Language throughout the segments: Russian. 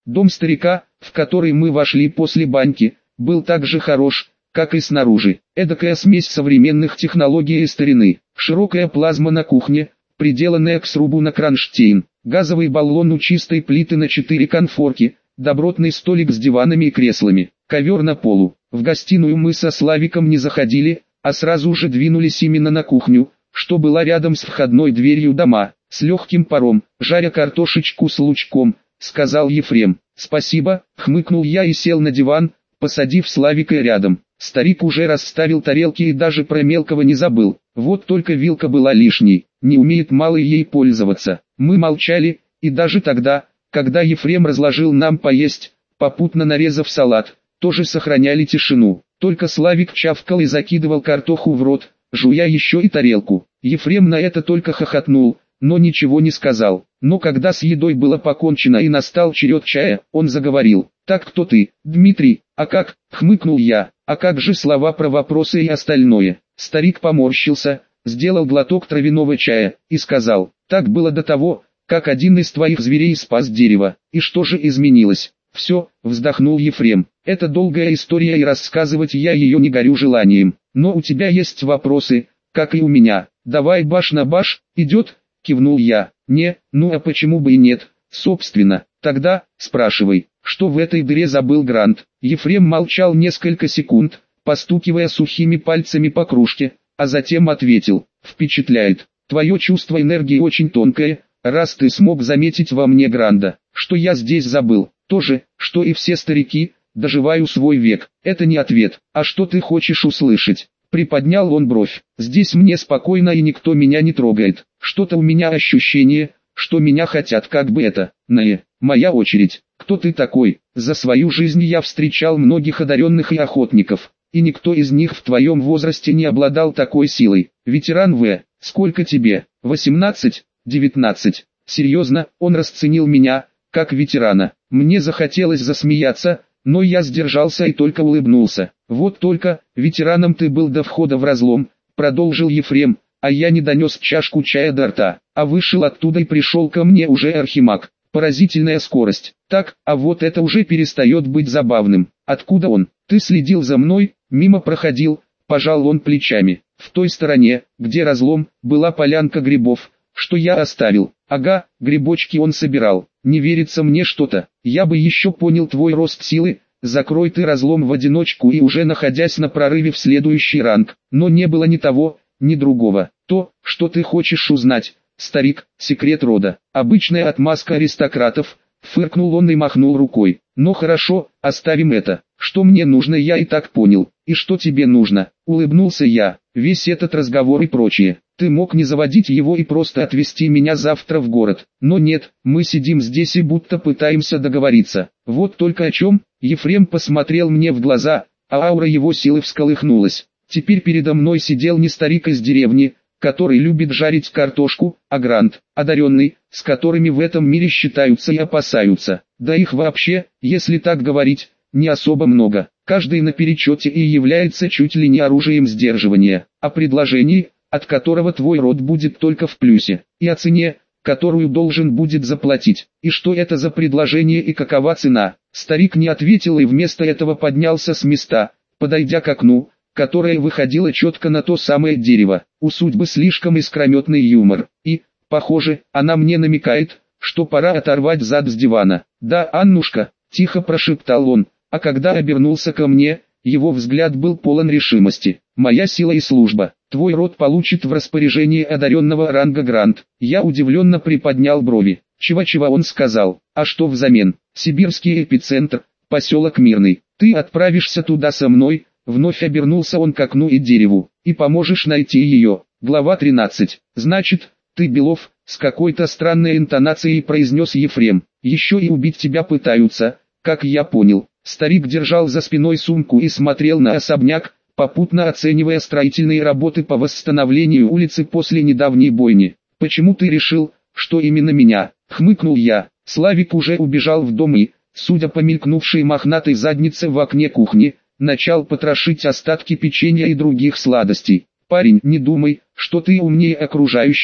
Дом старика, в который мы вошли после баньки, был так же хорош, как и снаружи. Эдакая смесь современных технологий и старины. Широкая плазма на кухне, приделанная к срубу на кронштейн, газовый баллон у чистой плиты на 4 конфорки, добротный столик с диванами и креслами, ковер на полу. В гостиную мы со Славиком не заходили, а сразу же двинулись именно на кухню, что была рядом с входной дверью дома, с легким паром, жаря картошечку с лучком, сказал Ефрем. «Спасибо», хмыкнул я и сел на диван, посадив Славика рядом. Старик уже расставил тарелки и даже про мелкого не забыл, вот только вилка была лишней, не умеет малый ей пользоваться. Мы молчали, и даже тогда, когда Ефрем разложил нам поесть, попутно нарезав салат, тоже сохраняли тишину. Только Славик чавкал и закидывал картоху в рот, жуя еще и тарелку. Ефрем на это только хохотнул, но ничего не сказал. Но когда с едой было покончено и настал черед чая, он заговорил. «Так кто ты, Дмитрий, а как?» — хмыкнул я. «А как же слова про вопросы и остальное?» Старик поморщился, сделал глоток травяного чая и сказал. «Так было до того, как один из твоих зверей спас дерево. И что же изменилось?» «Все», — вздохнул Ефрем. «Это долгая история и рассказывать я ее не горю желанием. Но у тебя есть вопросы, как и у меня. Давай баш на баш, идет?» — кивнул я. «Не, ну а почему бы и нет, собственно. Тогда, спрашивай, что в этой дыре забыл Грант?» Ефрем молчал несколько секунд, постукивая сухими пальцами по кружке, а затем ответил. «Впечатляет. Твое чувство энергии очень тонкое, раз ты смог заметить во мне Гранда. Что я здесь забыл? То же, что и все старики, доживаю свой век. Это не ответ. А что ты хочешь услышать?» Приподнял он бровь. «Здесь мне спокойно и никто меня не трогает. Что-то у меня ощущение, что меня хотят, как бы это, моя очередь. Кто ты такой?» «За свою жизнь я встречал многих одаренных и охотников, и никто из них в твоем возрасте не обладал такой силой. Ветеран В, сколько тебе? 18, 19. Серьезно, он расценил меня, как ветерана. Мне захотелось засмеяться, но я сдержался и только улыбнулся. «Вот только, ветераном ты был до входа в разлом», продолжил Ефрем, «а я не донес чашку чая до рта, а вышел оттуда и пришел ко мне уже архимаг. Поразительная скорость. Так, а вот это уже перестает быть забавным. Откуда он? Ты следил за мной, мимо проходил?» Пожал он плечами. «В той стороне, где разлом, была полянка грибов, что я оставил. Ага, грибочки он собирал. Не верится мне что-то. Я бы еще понял твой рост силы, закрой ты разлом в одиночку и уже находясь на прорыве в следующий ранг. Но не было ни того, ни другого. То, что ты хочешь узнать, старик, секрет рода. Обычная отмазка аристократов», фыркнул он и махнул рукой. «Но хорошо, оставим это. Что мне нужно, я и так понял. И что тебе нужно?» Улыбнулся я. «Весь этот разговор и прочее. Ты мог не заводить его и просто отвезти меня завтра в город. Но нет, мы сидим здесь и будто пытаемся договориться. Вот только о чем?» Ефрем посмотрел мне в глаза, а аура его силы всколыхнулась. Теперь передо мной сидел не старик из деревни, который любит жарить картошку, а Грант, одаренный, с которыми в этом мире считаются и опасаются. Да их вообще, если так говорить, не особо много. Каждый на перечете и является чуть ли не оружием сдерживания. О предложении, от которого твой род будет только в плюсе, и о цене, которую должен будет заплатить. И что это за предложение и какова цена? Старик не ответил и вместо этого поднялся с места, подойдя к окну, которое выходило четко на то самое дерево. У судьбы слишком искрометный юмор, и, похоже, она мне намекает, что пора оторвать зад с дивана. «Да, Аннушка», — тихо прошептал он, а когда обернулся ко мне, его взгляд был полон решимости. «Моя сила и служба. Твой род получит в распоряжение одаренного ранга Грант». Я удивленно приподнял брови. Чего-чего он сказал? А что взамен? Сибирский эпицентр, поселок Мирный. Ты отправишься туда со мной? Вновь обернулся он к окну и дереву. И поможешь найти ее. Глава 13. Значит, ты Белов, с какой-то странной интонацией произнес Ефрем. Еще и убить тебя пытаются, как я понял. Старик держал за спиной сумку и смотрел на особняк, попутно оценивая строительные работы по восстановлению улицы после недавней бойни. «Почему ты решил, что именно меня?» — хмыкнул я. Славик уже убежал в дом и, судя по мелькнувшей мохнатой заднице в окне кухни, начал потрошить остатки печенья и других сладостей. «Парень, не думай, что ты умнее окружающих»,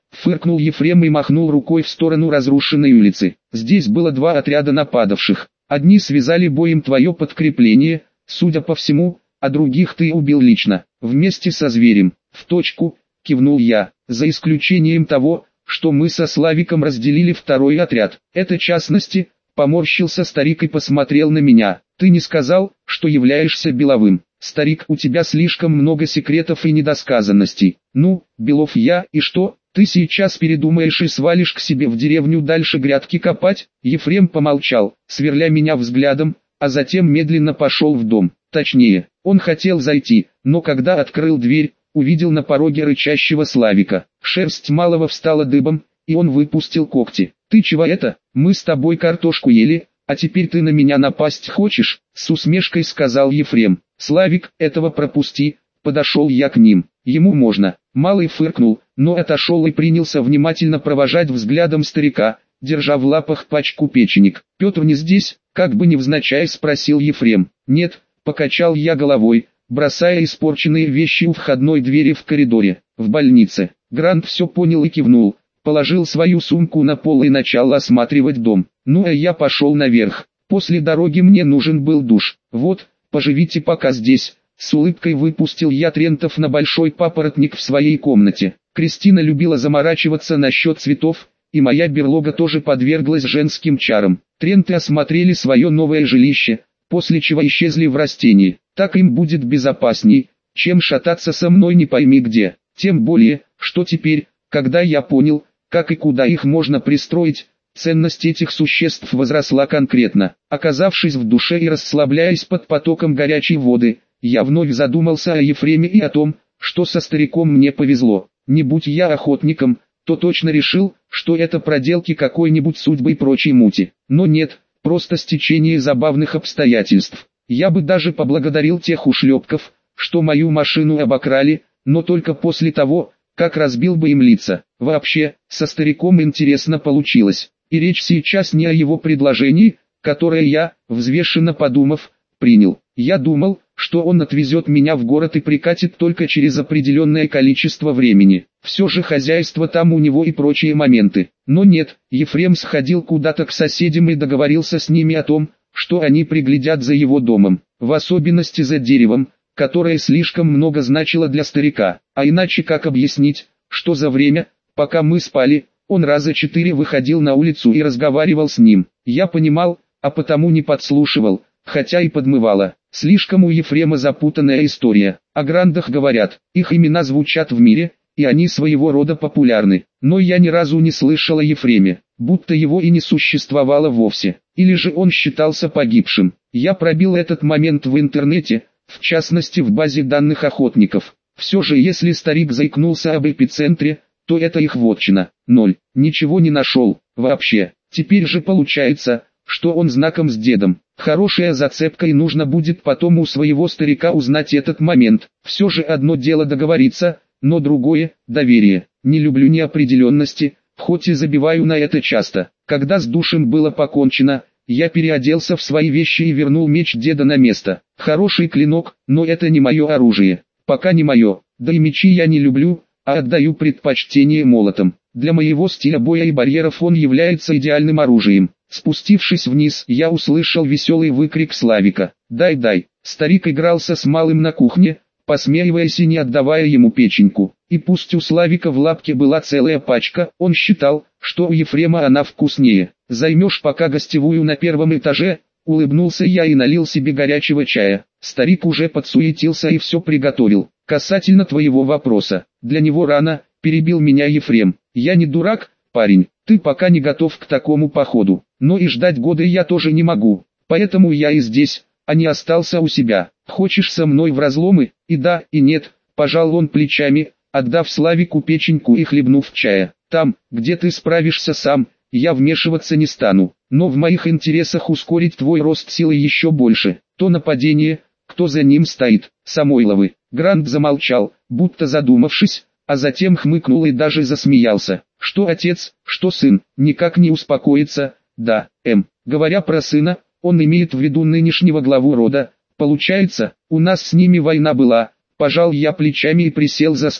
Фыркнул Ефрем и махнул рукой в сторону разрушенной улицы. Здесь было два отряда нападавших. Одни связали боем твое подкрепление, судя по всему, а других ты убил лично, вместе со зверем. В точку, кивнул я, за исключением того, что мы со Славиком разделили второй отряд. Это частности, поморщился старик и посмотрел на меня. Ты не сказал, что являешься Беловым. Старик, у тебя слишком много секретов и недосказанностей. Ну, Белов я, и что? Ты сейчас передумаешь и свалишь к себе в деревню дальше грядки копать? Ефрем помолчал, сверля меня взглядом, а затем медленно пошел в дом. Точнее, он хотел зайти, но когда открыл дверь, увидел на пороге рычащего Славика. Шерсть малого встала дыбом, и он выпустил когти. «Ты чего это? Мы с тобой картошку ели, а теперь ты на меня напасть хочешь?» С усмешкой сказал Ефрем. «Славик, этого пропусти». Подошел я к ним. Ему можно. Малый фыркнул, но отошел и принялся внимательно провожать взглядом старика, держа в лапах пачку печенек. «Петр не здесь?» — как бы невзначай спросил Ефрем. «Нет», — покачал я головой, бросая испорченные вещи у входной двери в коридоре. «В больнице». Грант все понял и кивнул, положил свою сумку на пол и начал осматривать дом. Ну а я пошел наверх. После дороги мне нужен был душ. «Вот, поживите пока здесь». С улыбкой выпустил я Трентов на большой папоротник в своей комнате. Кристина любила заморачиваться насчет цветов, и моя берлога тоже подверглась женским чарам. Тренты осмотрели свое новое жилище, после чего исчезли в растении. Так им будет безопасней, чем шататься со мной не пойми где. Тем более, что теперь, когда я понял, как и куда их можно пристроить, ценность этих существ возросла конкретно. Оказавшись в душе и расслабляясь под потоком горячей воды, я вновь задумался о Ефреме и о том, что со стариком мне повезло. Не будь я охотником, то точно решил, что это проделки какой-нибудь судьбы и прочей мути. Но нет, просто стечение забавных обстоятельств. Я бы даже поблагодарил тех ушлепков, что мою машину обокрали, но только после того, как разбил бы им лица. Вообще, со стариком интересно получилось. И речь сейчас не о его предложении, которое я, взвешенно подумав, принял. Я думал, что он отвезет меня в город и прикатит только через определенное количество времени. Все же хозяйство там у него и прочие моменты. Но нет, Ефрем сходил куда-то к соседям и договорился с ними о том, что они приглядят за его домом. В особенности за деревом, которое слишком много значило для старика. А иначе как объяснить, что за время, пока мы спали, он раза 4 выходил на улицу и разговаривал с ним. Я понимал, а потому не подслушивал, хотя и подмывало. Слишком у Ефрема запутанная история. О грандах говорят, их имена звучат в мире, и они своего рода популярны. Но я ни разу не слышал о Ефреме, будто его и не существовало вовсе. Или же он считался погибшим. Я пробил этот момент в интернете, в частности в базе данных охотников. Все же если старик заикнулся об эпицентре, то это их вотчина. 0. Ничего не нашел, вообще. Теперь же получается, что он знаком с дедом. Хорошая зацепка, и нужно будет потом у своего старика узнать этот момент. Все же одно дело договориться, но другое – доверие. Не люблю неопределенности, хоть и забиваю на это часто. Когда с душем было покончено, я переоделся в свои вещи и вернул меч деда на место. Хороший клинок, но это не мое оружие. Пока не мое. Да и мечи я не люблю, а отдаю предпочтение молотам. Для моего стиля боя и барьеров он является идеальным оружием. Спустившись вниз, я услышал веселый выкрик Славика. «Дай, дай!» Старик игрался с малым на кухне, посмеиваясь и не отдавая ему печеньку. И пусть у Славика в лапке была целая пачка, он считал, что у Ефрема она вкуснее. «Займешь пока гостевую на первом этаже?» Улыбнулся я и налил себе горячего чая. Старик уже подсуетился и все приготовил. «Касательно твоего вопроса, для него рано», перебил меня Ефрем. «Я не дурак, парень, ты пока не готов к такому походу, но и ждать года я тоже не могу, поэтому я и здесь, а не остался у себя. Хочешь со мной в разломы?» И да, и нет, пожал он плечами, отдав Славику печеньку и хлебнув чая. «Там, где ты справишься сам, я вмешиваться не стану, но в моих интересах ускорить твой рост силы еще больше. То нападение, кто за ним стоит, Самойловы». Грант замолчал, будто задумавшись, а затем хмыкнул и даже засмеялся. Что отец, что сын, никак не успокоится. Да, говоря про сына, он имеет в виду нынешнего главу рода. Получается, у нас с ними война была. Пожал я плечами и присел за стол.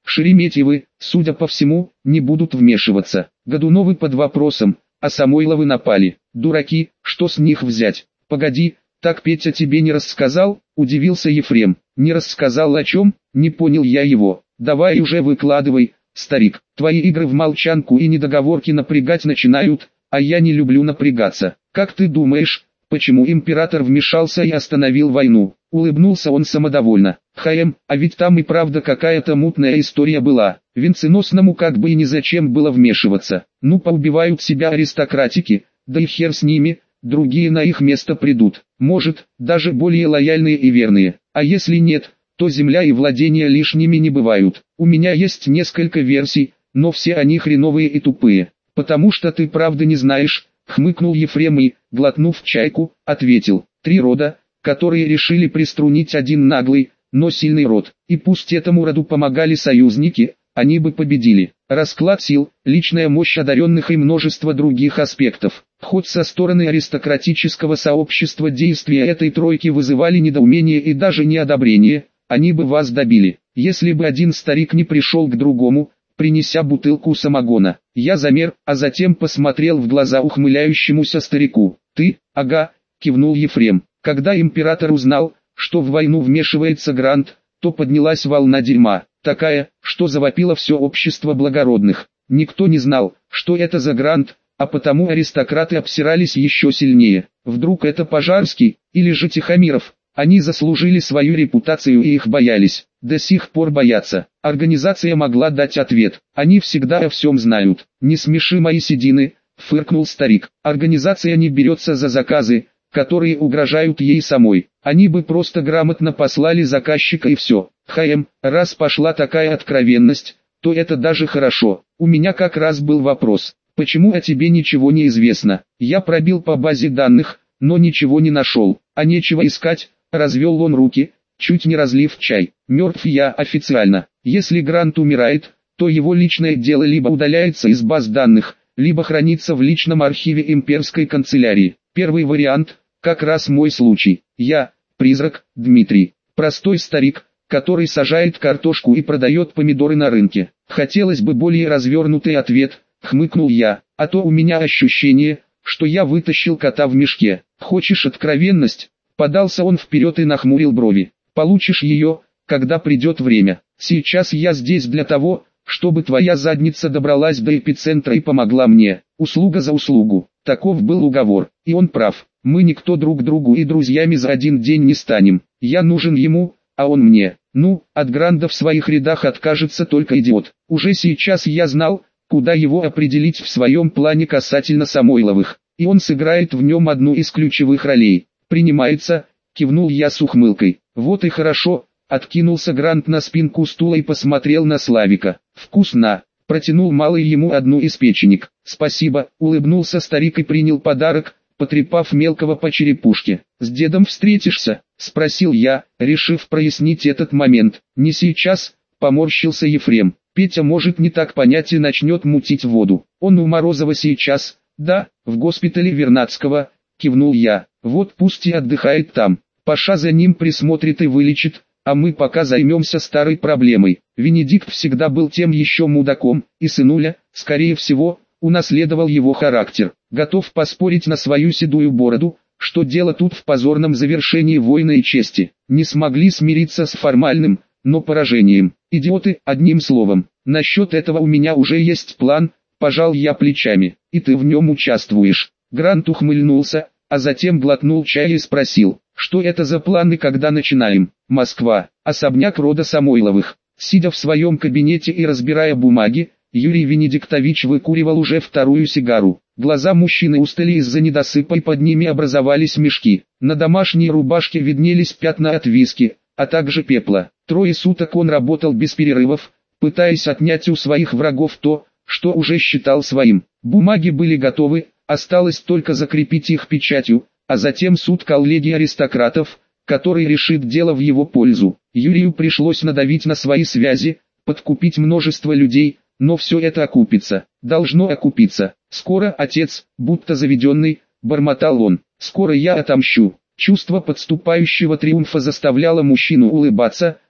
Шереметьевы, судя по всему, не будут вмешиваться. Годуновы под вопросом, а Самойловы напали. Дураки, что с них взять? Погоди, так Петя тебе не рассказал? Удивился Ефрем. Не рассказал о чем? Не понял я его. Давай уже выкладывай, старик. Твои игры в молчанку и недоговорки напрягать начинают, а я не люблю напрягаться. Как ты думаешь, почему император вмешался и остановил войну? Улыбнулся он самодовольно. А ведь там и правда какая-то мутная история была. Венценосному как бы и незачем было вмешиваться. Ну поубивают себя аристократики, да и хер с ними, другие на их место придут. Может, даже более лояльные и верные. А если нет, то земля и владения лишними не бывают. У меня есть несколько версий, но все они хреновые и тупые. Потому что ты правда не знаешь, хмыкнул Ефрем и, глотнув чайку, ответил. 3 рода, которые решили приструнить один наглый, но сильный род. И пусть этому роду помогали союзники, они бы победили. Расклад сил, личная мощь одаренных и множество других аспектов. Хоть со стороны аристократического сообщества действия этой тройки вызывали недоумение и даже неодобрение, они бы вас добили. Если бы один старик не пришел к другому, принеся бутылку самогона. Я замер, а затем посмотрел в глаза ухмыляющемуся старику. Ты, ага, кивнул Ефрем. Когда император узнал, что в войну вмешивается Грант, то поднялась волна дерьма, такая, что завопило все общество благородных. Никто не знал, что это за Грант, а потому аристократы обсирались еще сильнее. Вдруг это Пожарский, или же Тихомиров? Они заслужили свою репутацию и их боялись, до сих пор боятся. Организация могла дать ответ, они всегда о всем знают. Не смеши мои седины, фыркнул старик. Организация не берется за заказы, которые угрожают ей самой. Они бы просто грамотно послали заказчика и все. Раз пошла такая откровенность, то это даже хорошо. У меня как раз был вопрос, почему о тебе ничего не известно? Я пробил по базе данных, но ничего не нашел. А нечего искать, развел он руки, чуть не разлив чай. Мертв я официально. Если Грант умирает, то его личное дело либо удаляется из баз данных, либо хранится в личном архиве имперской канцелярии. Первый вариант, как раз мой случай. Я, призрак, Дмитрий, простой старик, который сажает картошку и продает помидоры на рынке. Хотелось бы более развернутый ответ, хмыкнул я, а то у меня ощущение, что я вытащил кота в мешке. Хочешь откровенность? Подался он вперед и нахмурил брови. Получишь ее, когда придет время. Сейчас я здесь для того, чтобы твоя задница добралась до эпицентра и помогла мне. Услуга за услугу. Таков был уговор. И он прав. Мы никто друг другу и друзьями за один день не станем. Я нужен ему, а он мне. Ну, от Гранда в своих рядах откажется только идиот. Уже сейчас я знал, куда его определить в своем плане касательно Самойловых. И он сыграет в нем одну из ключевых ролей. Принимается, кивнул я с ухмылкой. Вот и хорошо. Откинулся Грант на спинку стула и посмотрел на Славика. «Вкусно!» Протянул малый ему одну из печенек. «Спасибо!» Улыбнулся старик и принял подарок, потрепав мелкого по черепушке. «С дедом встретишься?» Спросил я, решив прояснить этот момент. «Не сейчас», поморщился Ефрем. «Петя может не так понять и начнет мутить воду. Он у Морозова сейчас, да, в госпитале Вернадского», кивнул я. «Вот пусть и отдыхает там. Паша за ним присмотрит и вылечит, а мы пока займемся старой проблемой». Венедикт всегда был тем еще мудаком, и сынуля, скорее всего, унаследовал его характер. Готов поспорить на свою седую бороду, что дело тут в позорном завершении войны и чести. Не смогли смириться с формальным, но поражением. Идиоты, одним словом. Насчет этого у меня уже есть план, пожал я плечами. И ты в нем участвуешь. Грант ухмыльнулся, а затем глотнул чая и спросил, что это за планы, когда начинаем. Москва, особняк рода Самойловых. Сидя в своем кабинете и разбирая бумаги, Юрий Венедиктович выкуривал уже вторую сигару. Глаза мужчины устали из-за недосыпа и под ними образовались мешки. На домашней рубашке виднелись пятна от виски, а также пепла. 3 суток он работал без перерывов, пытаясь отнять у своих врагов то, что уже считал своим. Бумаги были готовы, осталось только закрепить их печатью, а затем суд коллегии аристократов, который решит дело в его пользу. Юрию пришлось надавить на свои связи, подкупить множество людей, но все это окупится. Должно окупиться. Скоро, отец, будто заведенный, бормотал он. Скоро я отомщу. Чувство подступающего триумфа заставляло мужчину улыбаться,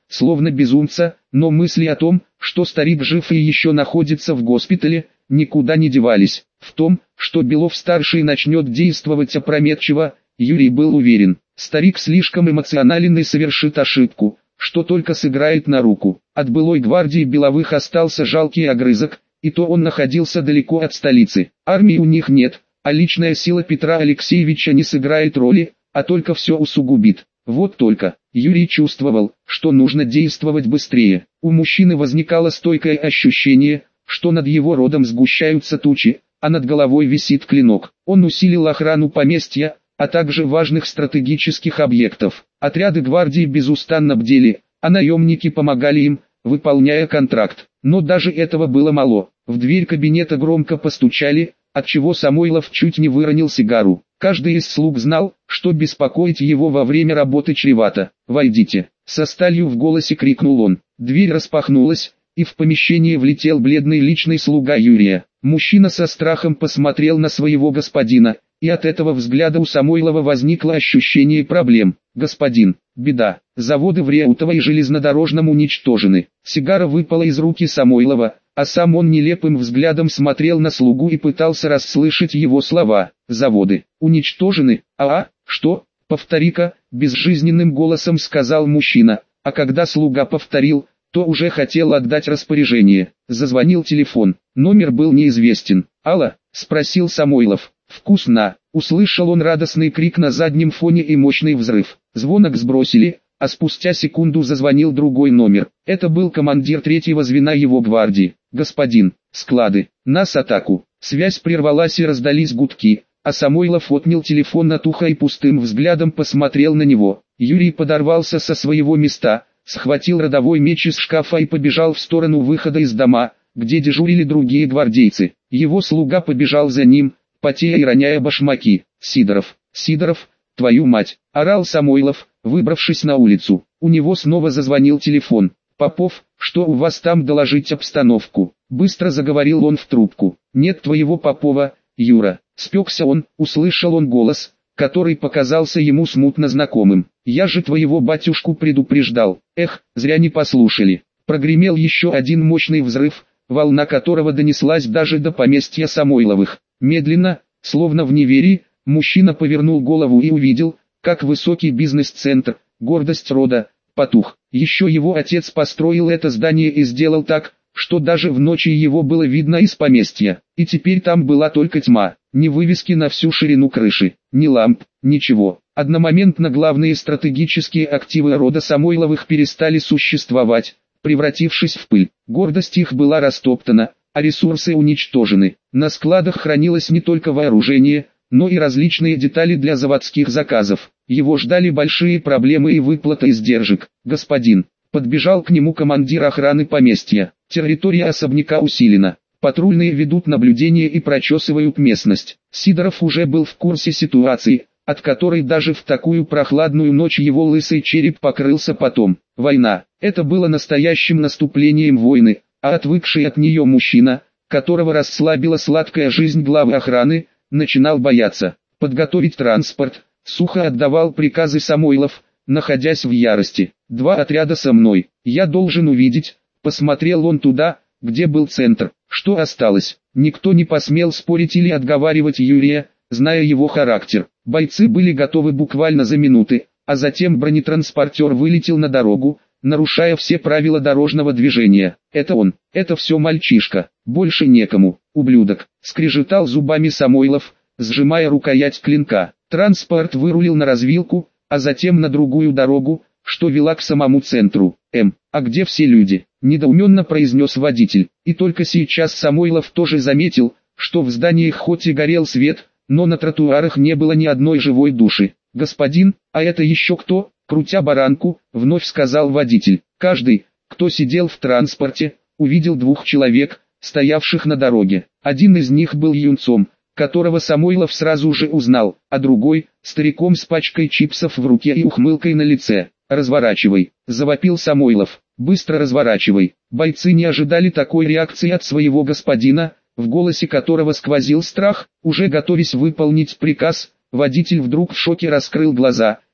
словно безумца, но мысли о том, что старик жив и еще находится в госпитале, никуда не девались. В том, что Белов-старший начнет действовать опрометчиво, Юрий был уверен. Старик слишком эмоционален и совершит ошибку, что только сыграет на руку. От былой гвардии Беловых остался жалкий огрызок, и то он находился далеко от столицы. Армии у них нет, а личная сила Петра Алексеевича не сыграет роли, а только все усугубит. Вот только, Юрий чувствовал, что нужно действовать быстрее. У мужчины возникало стойкое ощущение, что над его родом сгущаются тучи, а над головой висит клинок. Он усилил охрану поместья, а также важных стратегических объектов. Отряды гвардии безустанно бдели, а наемники помогали им, выполняя контракт. Но даже этого было мало. В дверь кабинета громко постучали, отчего Самойлов чуть не выронил сигару. Каждый из слуг знал, что беспокоить его во время работы чревато. «Войдите!» Со сталью в голосе крикнул он. Дверь распахнулась, и в помещение влетел бледный личный слуга Юрия. Мужчина со страхом посмотрел на своего господина, и от этого взгляда у Самойлова возникло ощущение проблем. «Господин, беда, заводы в Реутово и железнодорожном уничтожены». Сигара выпала из руки Самойлова, а сам он нелепым взглядом смотрел на слугу и пытался расслышать его слова. «Заводы уничтожены? Что? Повтори-ка», безжизненным голосом сказал мужчина, а когда слуга повторил, то уже хотел отдать распоряжение. Зазвонил телефон, номер был неизвестен. «Алло?» – спросил Самойлов. «Вкусно!» – услышал он радостный крик на заднем фоне и мощный взрыв. Звонок сбросили, а спустя секунду зазвонил другой номер. Это был командир третьего звена его гвардии. «Господин, склады, нас атаку!» Связь прервалась и раздались гудки, а Самойлов отнял телефон от уха и пустым взглядом посмотрел на него. Юрий подорвался со своего места, схватил родовой меч из шкафа и побежал в сторону выхода из дома, где дежурили другие гвардейцы. Его слуга побежал за ним, потея и роняя башмаки. «Сидоров, Сидоров, твою мать!» – орал Самойлов, выбравшись на улицу. У него снова зазвонил телефон. «Попов, что у вас там, доложить обстановку?» Быстро заговорил он в трубку. «Нет твоего Попова, Юра». Спекся он, услышал он голос, который показался ему смутно знакомым. «Я же твоего батюшку предупреждал. Эх, зря не послушали». Прогремел еще один мощный взрыв, волна которого донеслась даже до поместья Самойловых. Медленно, словно в неверии, мужчина повернул голову и увидел, как высокий бизнес-центр, гордость рода, потух. Еще его отец построил это здание и сделал так, что даже в ночи его было видно из поместья. И теперь там была только тьма, ни вывески на всю ширину крыши, ни ламп, ничего. Одномоментно главные стратегические активы рода Самойловых перестали существовать, превратившись в пыль. Гордость их была растоптана, а ресурсы уничтожены. На складах хранилось не только вооружение, но и различные детали для заводских заказов. Его ждали большие проблемы и выплата издержек. «Господин», подбежал к нему командир охраны поместья. «Территория особняка усилена. Патрульные ведут наблюдение и прочесывают местность». Сидоров уже был в курсе ситуации, от которой даже в такую прохладную ночь его лысый череп покрылся потом. Война. Это было настоящим наступлением войны, а отвыкший от нее мужчина, которого расслабила сладкая жизнь главы охраны, начинал бояться. «Подготовить транспорт», сухо отдавал приказы Самойлов, находясь в ярости. «Два отряда со мной. Я должен увидеть». Посмотрел он туда, где был центр. Что осталось? Никто не посмел спорить или отговаривать Юрия, зная его характер. Бойцы были готовы буквально за минуты, а затем бронетранспортер вылетел на дорогу, нарушая все правила дорожного движения. «Это он, это все мальчишка, больше некому, ублюдок», скрежетал зубами Самойлов, сжимая рукоять клинка. Транспорт вырулил на развилку, а затем на другую дорогу, что вела к самому центру. А где все люди?» – недоуменно произнес водитель. И только сейчас Самойлов тоже заметил, что в зданиях хоть и горел свет, но на тротуарах не было ни одной живой души. «Господин, а это еще кто?» – крутя баранку, вновь сказал водитель. Каждый, кто сидел в транспорте, увидел двух человек, стоявших на дороге. Один из них был юнцом, которого Самойлов сразу же узнал, а другой – стариком с пачкой чипсов в руке и ухмылкой на лице. «Разворачивай», – завопил Самойлов, – «быстро разворачивай». Бойцы не ожидали такой реакции от своего господина, в голосе которого сквозил страх. Уже готовясь выполнить приказ, водитель вдруг в шоке раскрыл глаза,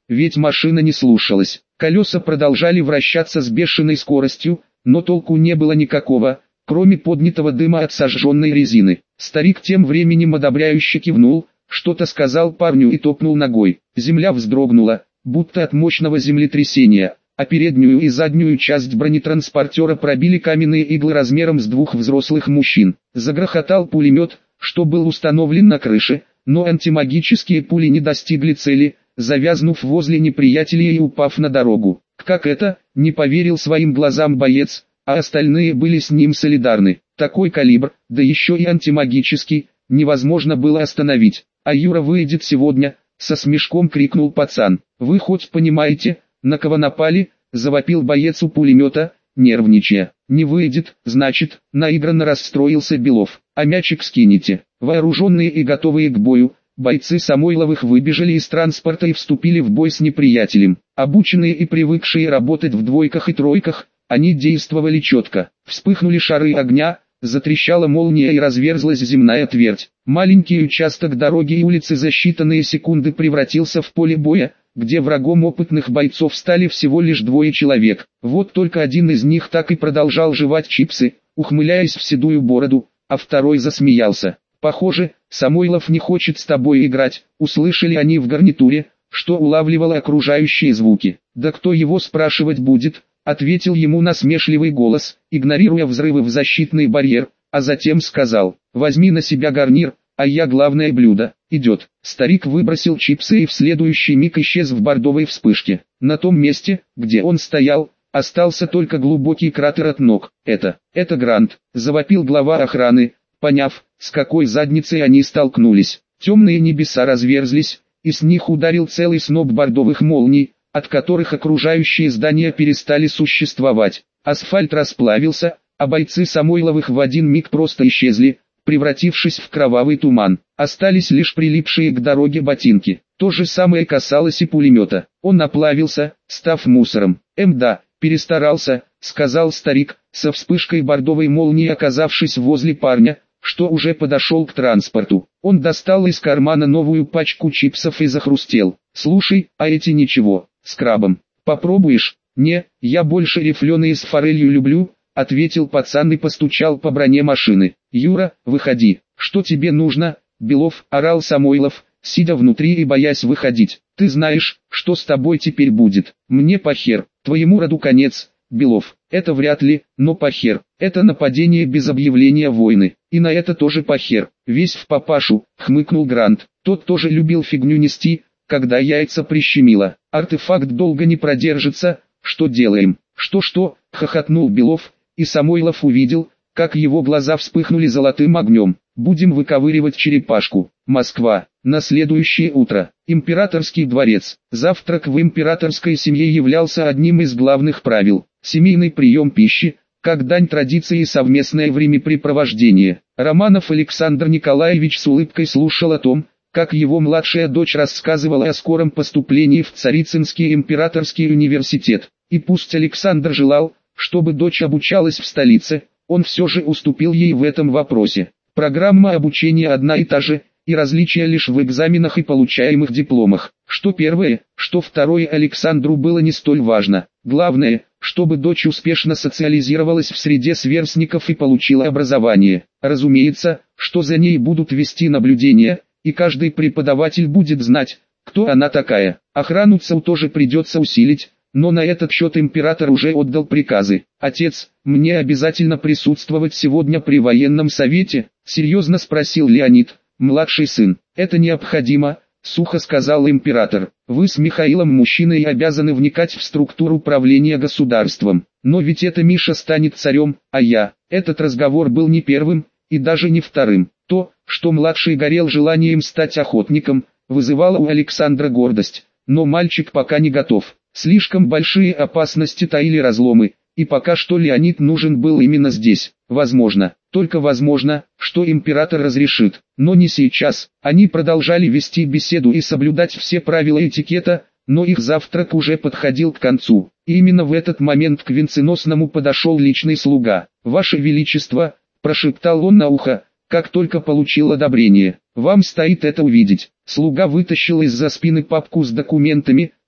ведь машина не слушалась. Колеса продолжали вращаться с бешеной скоростью, но толку не было никакого, кроме поднятого дыма от сожженной резины. Старик тем временем одобряюще кивнул, что-то сказал парню и топнул ногой. Земля вздрогнула, будто от мощного землетрясения, а переднюю и заднюю часть бронетранспортера пробили каменные иглы размером с двух взрослых мужчин. Загрохотал пулемет, что был установлен на крыше, но антимагические пули не достигли цели, завязнув возле неприятелей и упав на дорогу. Как это, не поверил своим глазам боец, а остальные были с ним солидарны. Такой калибр, да еще и антимагический, невозможно было остановить. А Юра выйдет сегодня, со смешком крикнул пацан. Вы хоть понимаете, на кого напали? Завопил боец у пулемета, нервничая. Не выйдет, значит, наигранно расстроился Белов. А мячик скинете. Вооруженные и готовые к бою, бойцы Самойловых выбежали из транспорта и вступили в бой с неприятелем. Обученные и привыкшие работать в двойках и тройках, они действовали четко. Вспыхнули шары огня, затрещала молния и разверзлась земная твердь. Маленький участок дороги и улицы за считанные секунды превратился в поле боя, где врагом опытных бойцов стали всего лишь 2 человек. Вот только один из них так и продолжал жевать чипсы, ухмыляясь в седую бороду, а второй засмеялся. «Похоже, Самойлов не хочет с тобой играть», услышали они в гарнитуре, что улавливало окружающие звуки. «Да кто его спрашивать будет?» ответил ему насмешливый голос, игнорируя взрывы в защитный барьер, а затем сказал: «Возьми на себя гарнир, а я главное блюдо». «Идет». Старик выбросил чипсы и в следующий миг исчез в бордовой вспышке. На том месте, где он стоял, остался только глубокий кратер от ног. Это Грант», завопил глава охраны, поняв, с какой задницей они столкнулись. Темные небеса разверзлись, и с них ударил целый сноп бордовых молний, от которых окружающие здания перестали существовать. Асфальт расплавился, а бойцы Самойловых в один миг просто исчезли, превратившись в кровавый туман. Остались лишь прилипшие к дороге ботинки. То же самое касалось и пулемета. Он оплавился, став мусором. Да, перестарался», — сказал старик, со вспышкой бордовой молнии оказавшись возле парня, что уже подошел к транспорту. Он достал из кармана новую пачку чипсов и захрустел. «Слушай, а эти ничего, с крабом. Попробуешь?» «Не, я больше рифленые с форелью люблю», — ответил пацан и постучал по броне машины. «Юра, выходи». «Что тебе нужно?» — Белов, орал Самойлов, сидя внутри и боясь выходить. «Ты знаешь, что с тобой теперь будет. Мне похер, твоему роду конец». «Белов, это вряд ли, но похер. Это нападение без объявления войны. И на это тоже похер. Весь в папашу», — хмыкнул Грант. Тот тоже любил фигню нести, когда яйца прищемило. «Артефакт долго не продержится, что делаем?» «Что-что?» — хохотнул Белов, и Самойлов увидел, как его глаза вспыхнули золотым огнем. «Будем выковыривать черепашку». Москва. На следующее утро. Императорский дворец. Завтрак в императорской семье являлся одним из главных правил. Семейный прием пищи, как дань традиции и совместное времяпрепровождение. Романов Александр Николаевич с улыбкой слушал о том, как его младшая дочь рассказывала о скором поступлении в Царицынский императорский университет. И пусть Александр желал, чтобы дочь обучалась в столице, он все же уступил ей в этом вопросе. Программа обучения одна и та же, и различия лишь в экзаменах и получаемых дипломах. Что первое, что второе Александру было не столь важно. Главное, чтобы дочь успешно социализировалась в среде сверстников и получила образование. Разумеется, что за ней будут вести наблюдения, и каждый преподаватель будет знать, кто она такая. Охрану ЦУ тоже придется усилить, но на этот счет император уже отдал приказы. «Отец, мне обязательно присутствовать сегодня при военном совете?» — серьезно спросил Леонид, младший сын. «Это необходимо», — сухо сказал император. «Вы с Михаилом мужчины и обязаны вникать в структуру управления государством. Но ведь это Миша станет царем, а я». Этот разговор был не первым, и даже не вторым. То, что младший горел желанием стать охотником, вызывало у Александра гордость. Но мальчик пока не готов. Слишком большие опасности таили разломы, и пока что Леонид нужен был именно здесь. Возможно, только возможно, что император разрешит, но не сейчас. Они продолжали вести беседу и соблюдать все правила этикета, но их завтрак уже подходил к концу. И именно в этот момент к венценосному подошел личный слуга. «Ваше Величество», — прошептал он на ухо, как только получил одобрение, — «вам стоит это увидеть». Слуга вытащил из-за спины папку с документами,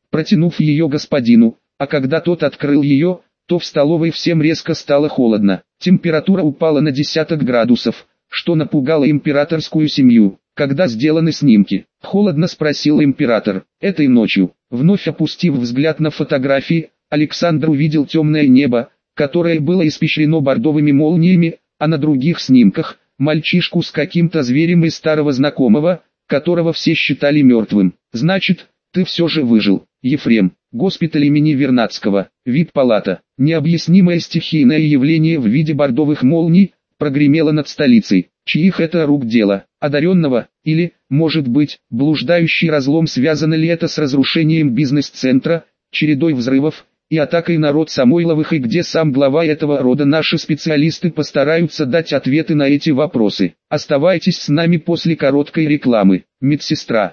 протянув ее господину, а когда тот открыл ее, то в столовой всем резко стало холодно. Температура упала на десяток градусов, что напугало императорскую семью. «Когда сделаны снимки?» – холодно спросил император. «Этой ночью». Вновь опустив взгляд на фотографии, Александр увидел темное небо, которое было испещрено бордовыми молниями, а на других снимках – мальчишку с каким-то зверем из старого знакомого, которого все считали мертвым. «Значит, ты все же выжил, Ефрем». Госпиталь имени Вернадского, вип-палата. Необъяснимое стихийное явление в виде бордовых молний прогремело над столицей. Чьих это рук дело? Одаренного? Или, может быть, блуждающий разлом? Связано ли это с разрушением бизнес-центра, чередой взрывов и атакой на род Самойловых, и где сам глава этого рода? Наши специалисты постараются дать ответы на эти вопросы. Оставайтесь с нами после короткой рекламы. Медсестра,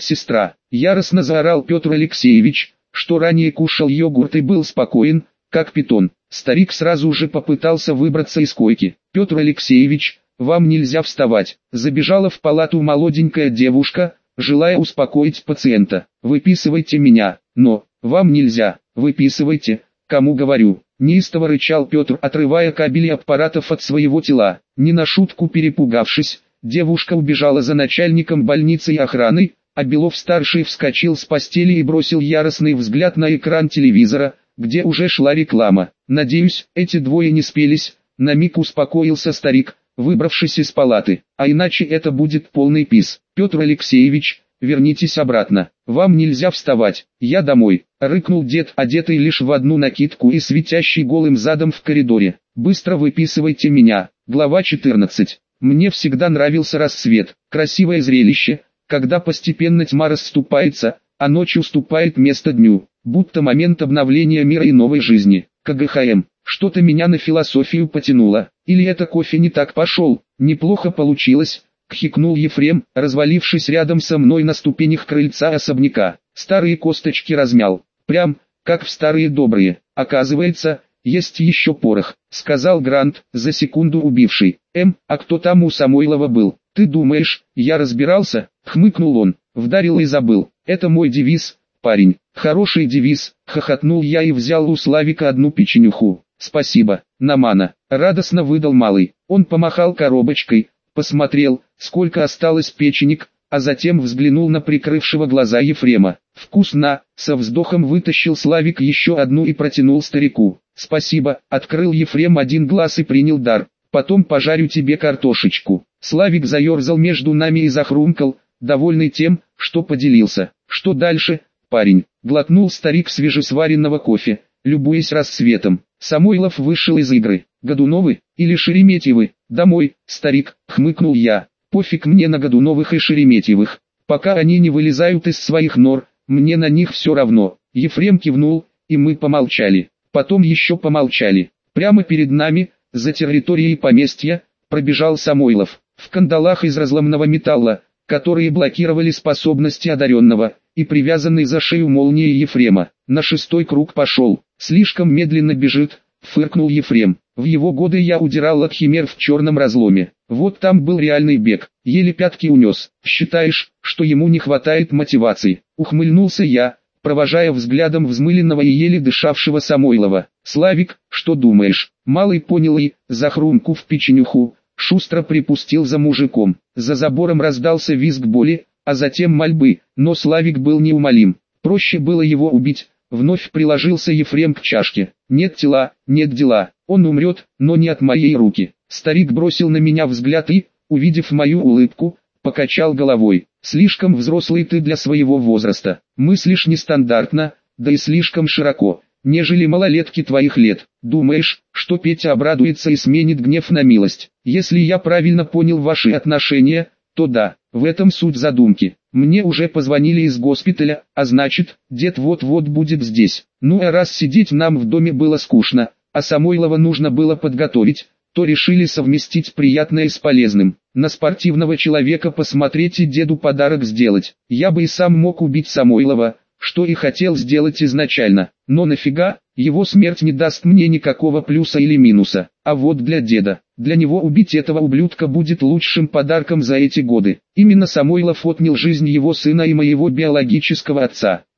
яростно заорал Петр Алексеевич, что ранее кушал йогурт и был спокоен, как питон. Старик сразу же попытался выбраться из койки. «Петр Алексеевич, вам нельзя вставать». Забежала в палату молоденькая девушка, желая успокоить пациента. «Выписывайте меня». «Но, вам нельзя». «Выписывайте, кому говорю». Неистово рычал Петр, отрывая кабели аппаратов от своего тела. Не на шутку перепугавшись, девушка убежала за начальником больницы и охраной, а Белов-старший вскочил с постели и бросил яростный взгляд на экран телевизора, где уже шла реклама. «Надеюсь, эти двое не спелись», — на миг успокоился старик, выбравшись из палаты. «А иначе это будет полный пиз. Петр Алексеевич, вернитесь обратно. Вам нельзя вставать. Я домой», — рыкнул дед, одетый лишь в одну накидку и светящий голым задом в коридоре. «Быстро выписывайте меня». Глава 14. Мне всегда нравился рассвет. Красивое зрелище, когда постепенно тьма расступается, а ночь уступает место дню, будто момент обновления мира и новой жизни. КГХМ. Что-то меня на философию потянуло. Или это кофе не так пошел? Неплохо получилось, кхикнул Ефрем, развалившись рядом со мной на ступенях крыльца особняка. Старые косточки размял. Прям, как в старые добрые. Оказывается, есть еще порох, сказал Грант, за секунду убивший. А кто там у Самойлова был? Ты думаешь, я разбирался? Хмыкнул он. Вдарил и забыл. Это мой девиз, парень. Хороший девиз, хохотнул я и взял у Славика одну печенюху. Спасибо, Намана. Радостно выдал малый. Он помахал коробочкой, посмотрел, сколько осталось печенек, а затем взглянул на прикрывшего глаза Ефрема. «Вкусно!» — со вздохом вытащил Славик еще одну и протянул старику. «Спасибо!» — открыл Ефрем один глаз и принял дар. «Потом пожарю тебе картошечку». Славик заерзал между нами и захрумкал, довольный тем, что поделился. «Что дальше, парень?» — глотнул старик свежесваренного кофе, любуясь рассветом. Самойлов вышел из игры. «Годуновы или Шереметьевы?» «Домой, старик», — хмыкнул я. «Пофиг мне на Годуновых и Шереметьевых. Пока они не вылезают из своих нор, мне на них все равно». Ефрем кивнул, и мы помолчали. Потом еще помолчали. Прямо перед нами, за территорией поместья, пробежал Самойлов. В кандалах из разломного металла, которые блокировали способности одаренного, и привязанный за шею молнией Ефрема. На 6-й круг пошел. «Слишком медленно бежит», — фыркнул Ефрем. «В его годы я удирал от химер в черном разломе. Вот там был реальный бег, еле пятки унес. Считаешь, что ему не хватает мотивации?» Ухмыльнулся я, провожая взглядом взмыленного и еле дышавшего Самойлова. «Славик, что думаешь?» Малый понял и, захрумкав печенюху, шустро припустил за мужиком. За забором раздался визг боли, а затем мольбы, но Славик был неумолим. Проще было его убить. Вновь приложился Ефрем к чашке. «Нет тела, нет дела, он умрет, но не от моей руки». Старик бросил на меня взгляд и, увидев мою улыбку, покачал головой. «Слишком взрослый ты для своего возраста. Мыслишь нестандартно, да и слишком широко, нежели малолетки твоих лет. Думаешь, что Петя обрадуется и сменит гнев на милость? Если я правильно понял ваши отношения, то да, в этом суть задумки. Мне уже позвонили из госпиталя, а значит, дед вот-вот будет здесь. Ну а раз сидеть нам в доме было скучно, а Самойлова нужно было подготовить, то решили совместить приятное с полезным. На спортивного человека посмотреть и деду подарок сделать. Я бы и сам мог убить Самойлова, что и хотел сделать изначально. Но нафига, его смерть не даст мне никакого плюса или минуса. А вот для деда, для него убить этого ублюдка будет лучшим подарком за эти годы. Именно Самойлов отнял жизнь его сына и моего биологического отца.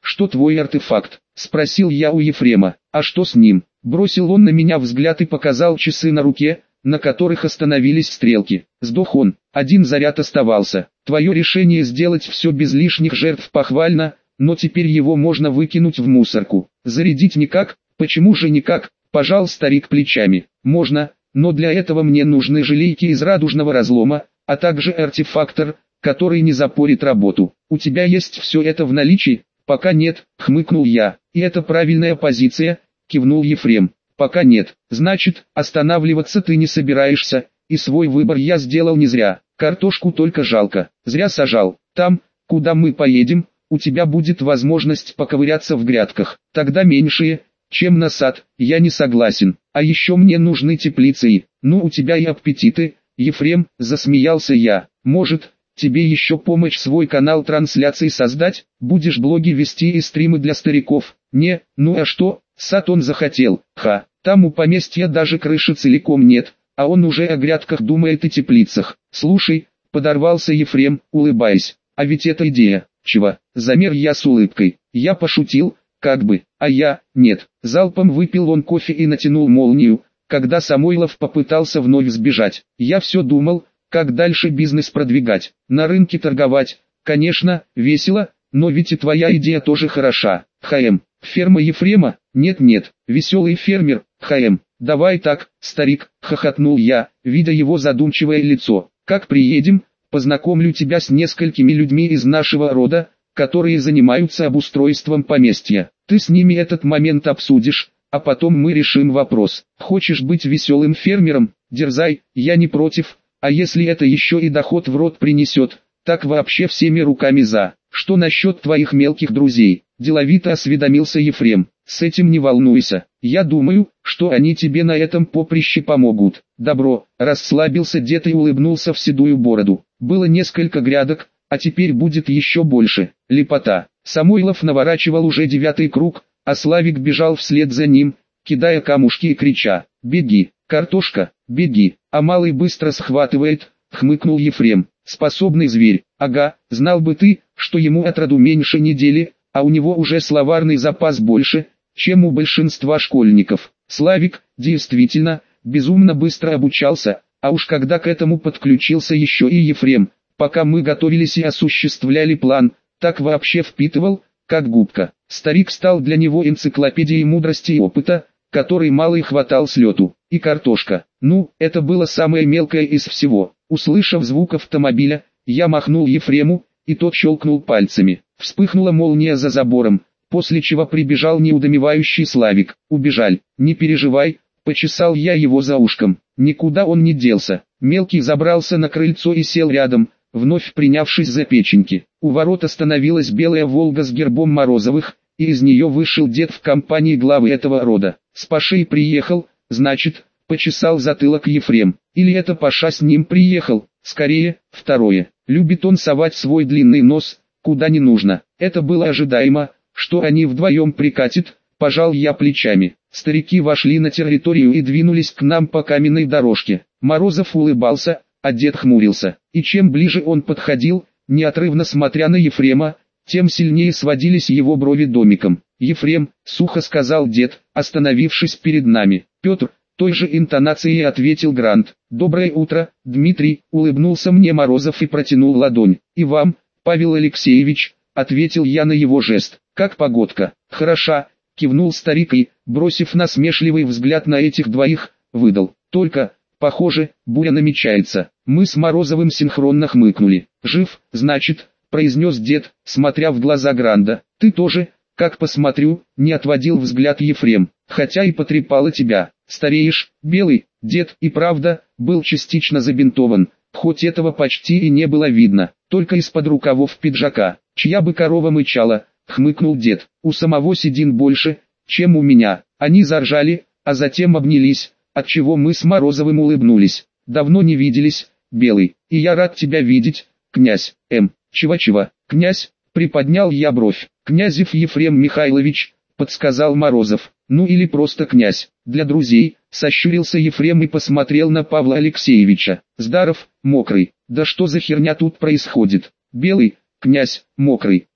что твой артефакт?» — спросил я у Ефрема. «А что с ним?» Бросил он на меня взгляд и показал часы на руке, на которых остановились стрелки. «Сдох он, один заряд оставался. Твое решение сделать все без лишних жертв похвально, но теперь его можно выкинуть в мусорку. Зарядить никак?» «Почему же никак?» — пожал старик плечами. «Можно, но для этого мне нужны желейки из радужного разлома, а также артефактор, который не запорит работу. У тебя есть все это в наличии?» «Пока нет», — хмыкнул я. «И это правильная позиция», — кивнул Ефрем. «Пока нет, значит, останавливаться ты не собираешься, и свой выбор я сделал не зря. Картошку только жалко, зря сажал. Там, куда мы поедем, у тебя будет возможность поковыряться в грядках, тогда меньшие, чем на сад, я не согласен. А еще мне нужны теплицы и, ну у тебя и аппетиты». «Ефрем», — засмеялся я, — «может, тебе еще помочь свой канал трансляций создать? Будешь блоги вести и стримы для стариков?» «Не, ну а что, сад он захотел, там у поместья даже крыши целиком нет, а он уже о грядках думает и теплицах». «Слушай», — подорвался Ефрем, улыбаясь, — «а ведь это идея». «Чего?» — замер я с улыбкой. Я пошутил, как бы, а я, нет. Залпом выпил он кофе и натянул молнию, когда Самойлов попытался вновь сбежать. Я все думал, как дальше бизнес продвигать, на рынке торговать. Конечно, весело, но ведь и твоя идея тоже хороша. Ферма Ефрема? Нет-нет, веселый фермер, Давай так, старик, хохотнул я, видя его задумчивое лицо. Как приедем, познакомлю тебя с несколькими людьми из нашего рода, которые занимаются обустройством поместья. Ты с ними этот момент обсудишь, а потом мы решим вопрос. Хочешь быть веселым фермером? Дерзай, я не против. А если это еще и доход в род принесет, так вообще всеми руками за. Что насчет твоих мелких друзей? Деловито осведомился Ефрем. С этим не волнуйся. Я думаю, что они тебе на этом поприще помогут. Добро, расслабился дед и улыбнулся в седую бороду. Было несколько грядок, а теперь будет еще больше. Лепота. Самойлов наворачивал уже 9-й круг, а Славик бежал вслед за ним, кидая камушки и крича: «Беги, картошка, беги!» «А малый быстро схватывает», — хмыкнул Ефрем. «Способный зверь, ага, знал бы ты, что ему от роду меньше недели, а у него уже словарный запас больше, чем у большинства школьников». Славик, действительно, безумно быстро обучался, а уж когда к этому подключился еще и Ефрем, пока мы готовились и осуществляли план, так вообще впитывал, как губка. Старик стал для него энциклопедией мудрости и опыта, который малый хватал с лету. И картошка. Ну, это было самое мелкое из всего. Услышав звук автомобиля, я махнул Ефрему, и тот щелкнул пальцами. Вспыхнула молния за забором, после чего прибежал неудомевающий Славик. «Убежаль, не переживай», — почесал я его за ушком. Никуда он не делся. Мелкий забрался на крыльцо и сел рядом, вновь принявшись за печеньки. У ворот остановилась белая «Волга» с гербом Морозовых, и из нее вышел дед в компании главы этого рода. «С Пашей приехал, значит», — почесал затылок Ефрем. «Или это Паша с ним приехал?» «Скорее, второе. Любит он совать свой длинный нос, куда не нужно». Это было ожидаемо, что они вдвоем прикатят, пожал я плечами. Старики вошли на территорию и двинулись к нам по каменной дорожке. Морозов улыбался, а дед хмурился. И чем ближе он подходил, неотрывно смотря на Ефрема, тем сильнее сводились его брови домиком. «Ефрем», — сухо сказал дед, остановившись перед нами. «Петр», — той же интонацией ответил Грант. «Доброе утро, Дмитрий», — улыбнулся мне Морозов и протянул ладонь. «И вам, Павел Алексеевич», — ответил я на его жест. «Как погодка?» «Хороша», — кивнул старик и, бросив насмешливый взгляд на этих двоих, выдал. «Только, похоже, буря намечается». Мы с Морозовым синхронно хмыкнули. «Жив, значит», — произнес дед, смотря в глаза Гранда. «Ты тоже, как посмотрю», — не отводил взгляд Ефрем. «Хотя и потрепало тебя. Стареешь, Белый». Дед, и правда, был частично забинтован, хоть этого почти и не было видно, только из-под рукавов пиджака. «Чья бы корова мычала», — хмыкнул дед. «У самого седин больше, чем у меня». Они заржали, а затем обнялись, отчего мы с Морозовым улыбнулись. «Давно не виделись, Белый, и я рад тебя видеть, князь». Чего-чего, князь?» — приподнял я бровь. «Князев Ефрем Михайлович», — подсказал Морозов. «Ну или просто князь, для друзей», — сощурился Ефрем и посмотрел на Павла Алексеевича. «Здаров, Мокрый, да что за херня тут происходит?» «Белый, князь, Мокрый»,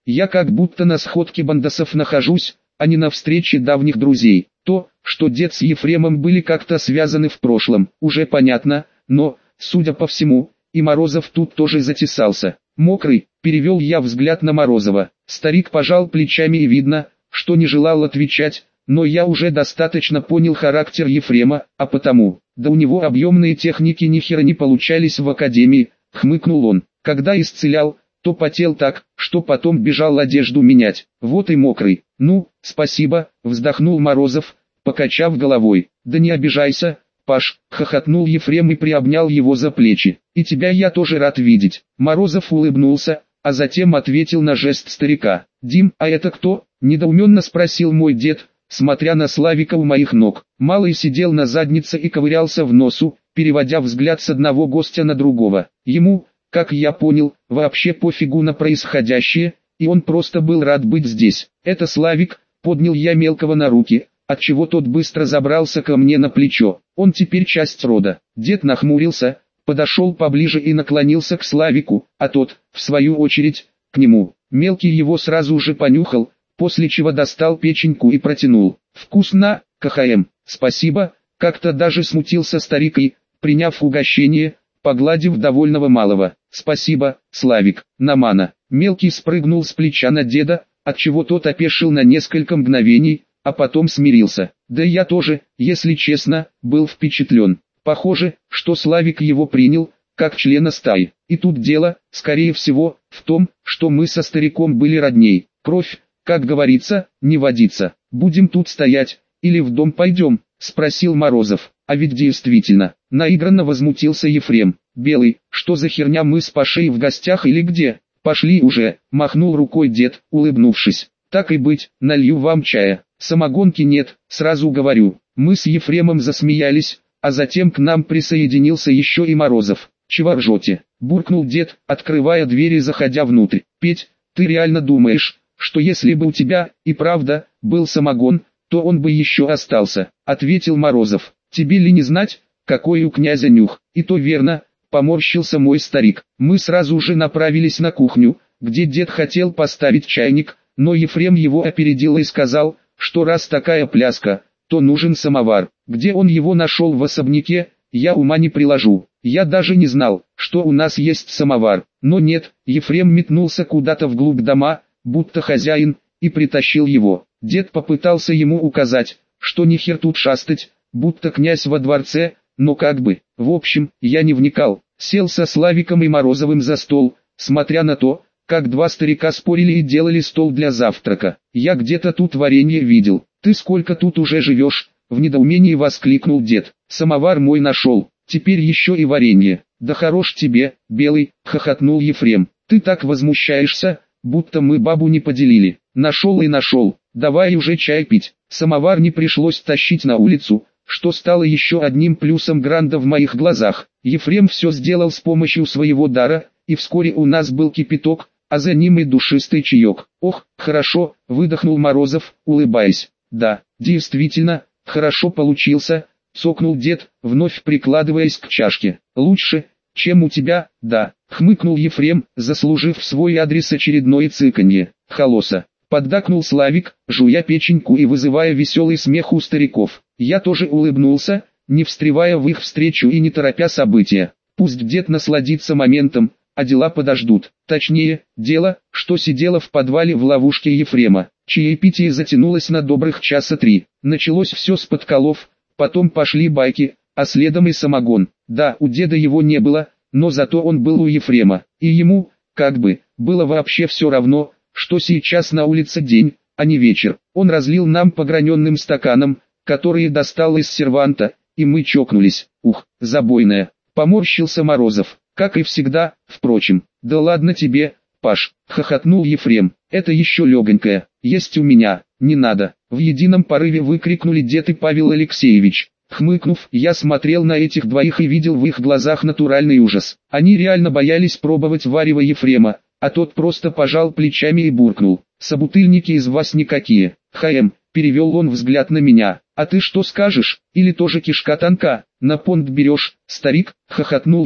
Я как будто на сходке бандосов нахожусь, а не на встрече давних друзей. То, что дед с Ефремом были как-то связаны в прошлом, уже понятно, но, судя по всему, и Морозов тут тоже затесался. «Мокрый», перевел я взгляд на Морозова. Старик пожал плечами и видно, что не желал отвечать, но я уже достаточно понял характер Ефрема, а потому, да у него объемные техники ни хера не получались в академии, хмыкнул он. Когда исцелял, то потел так, что потом бежал одежду менять. Вот и мокрый. Ну, спасибо, вздохнул Морозов, покачав головой. Да не обижайся, Паш, хохотнул Ефрем и приобнял его за плечи. И тебя я тоже рад видеть. Морозов улыбнулся, а затем ответил на жест старика. Дим, а это кто? Недоуменно спросил мой дед, смотря на Славика у моих ног. Малый сидел на заднице и ковырялся в носу, переводя взгляд с одного гостя на другого. Ему, как я понял, вообще пофигу на происходящее, и он просто был рад быть здесь. Это Славик, поднял я мелкого на руки, отчего тот быстро забрался ко мне на плечо. Он теперь часть рода. Дед нахмурился, подошел поближе и наклонился к Славику, а тот, в свою очередь, к нему. Мелкий его сразу же понюхал, после чего достал печеньку и протянул. «Вкусно, КХМ, спасибо», как-то даже смутился старик и, приняв угощение, погладив довольного малого. «Спасибо, Славик, намана». Мелкий спрыгнул с плеча на деда, отчего тот опешил на несколько мгновений, а потом смирился. Да и я тоже, если честно, был впечатлен. Похоже, что Славик его принял, как члена стаи. И тут дело, скорее всего, в том, что мы со стариком были родней. Кровь, как говорится, не водится. «Будем тут стоять, или в дом пойдем?» — спросил Морозов. А ведь действительно, наигранно возмутился Ефрем. «Белый, что за херня, мы с Пашей в гостях или где? Пошли уже», — махнул рукой дед, улыбнувшись. «Так и быть, налью вам чая. Самогонки нет, сразу говорю». Мы с Ефремом засмеялись, а затем к нам присоединился еще и Морозов. «Чего ржете?» — буркнул дед, открывая дверь и заходя внутрь. «Петь, ты реально думаешь, что если бы у тебя, и правда, был самогон, то он бы еще остался?» — ответил Морозов. «Тебе ли не знать, какой у князя нюх?» «И то верно», — поморщился мой старик. Мы сразу же направились на кухню, где дед хотел поставить чайник, но Ефрем его опередил и сказал, что раз такая пляска, то нужен самовар. Где он его нашел в особняке, я ума не приложу. Я даже не знал, что у нас есть самовар. Но нет, Ефрем метнулся куда-то вглубь дома, будто хозяин, и притащил его. Дед попытался ему указать, что нихер тут шастать, будто князь во дворце, но как бы. В общем, я не вникал. Сел со Славиком и Морозовым за стол, смотря на то, как два старика спорили и делали стол для завтрака. «Я где-то тут варенье видел. Ты сколько тут уже живешь?» — в недоумении воскликнул дед. «Самовар мой нашел, теперь еще и варенье». «Да хорош тебе, Белый», — хохотнул Ефрем. «Ты так возмущаешься, будто мы бабу не поделили. Нашел и нашел, давай уже чай пить». Самовар не пришлось тащить на улицу, что стало еще одним плюсом гранда в моих глазах. Ефрем все сделал с помощью своего дара, и вскоре у нас был кипяток, а за ним и душистый чаек. «Ох, хорошо», — выдохнул Морозов, улыбаясь. «Да, действительно, хорошо получился», — цокнул дед, вновь прикладываясь к чашке. «Лучше, чем у тебя, да», — хмыкнул Ефрем, заслужив в свой адрес очередное цыканье. «Холоса», — поддакнул Славик, жуя печеньку и вызывая веселый смех у стариков. Я тоже улыбнулся, не встревая в их встречу и не торопя события. Пусть дед насладится моментом, а дела подождут. Точнее, дело, что сидело в подвале в ловушке Ефрема. Чаепитие затянулось на добрых часа 3. Началось все с подколов, потом пошли байки, а следом и самогон. Да, у деда его не было, но зато он был у Ефрема. И ему, как бы, было вообще все равно, что сейчас на улице день, а не вечер. Он разлил нам по граненным стаканам, которые достал из серванта, и мы чокнулись. «Ух, забойная», — поморщился Морозов. «Как и всегда, впрочем». «Да ладно тебе, Паш», — хохотнул Ефрем. «Это еще легонькое, есть у меня, не надо». В едином порыве выкрикнули дед и Павел Алексеевич. Хмыкнув, я смотрел на этих двоих и видел в их глазах натуральный ужас. Они реально боялись пробовать варево Ефрема, а тот просто пожал плечами и буркнул. «Собутыльники из вас никакие». «ХМ», — перевел он взгляд на меня. «А ты что скажешь? Или тоже кишка тонка? На понт берешь, старик?» — хохотнул я.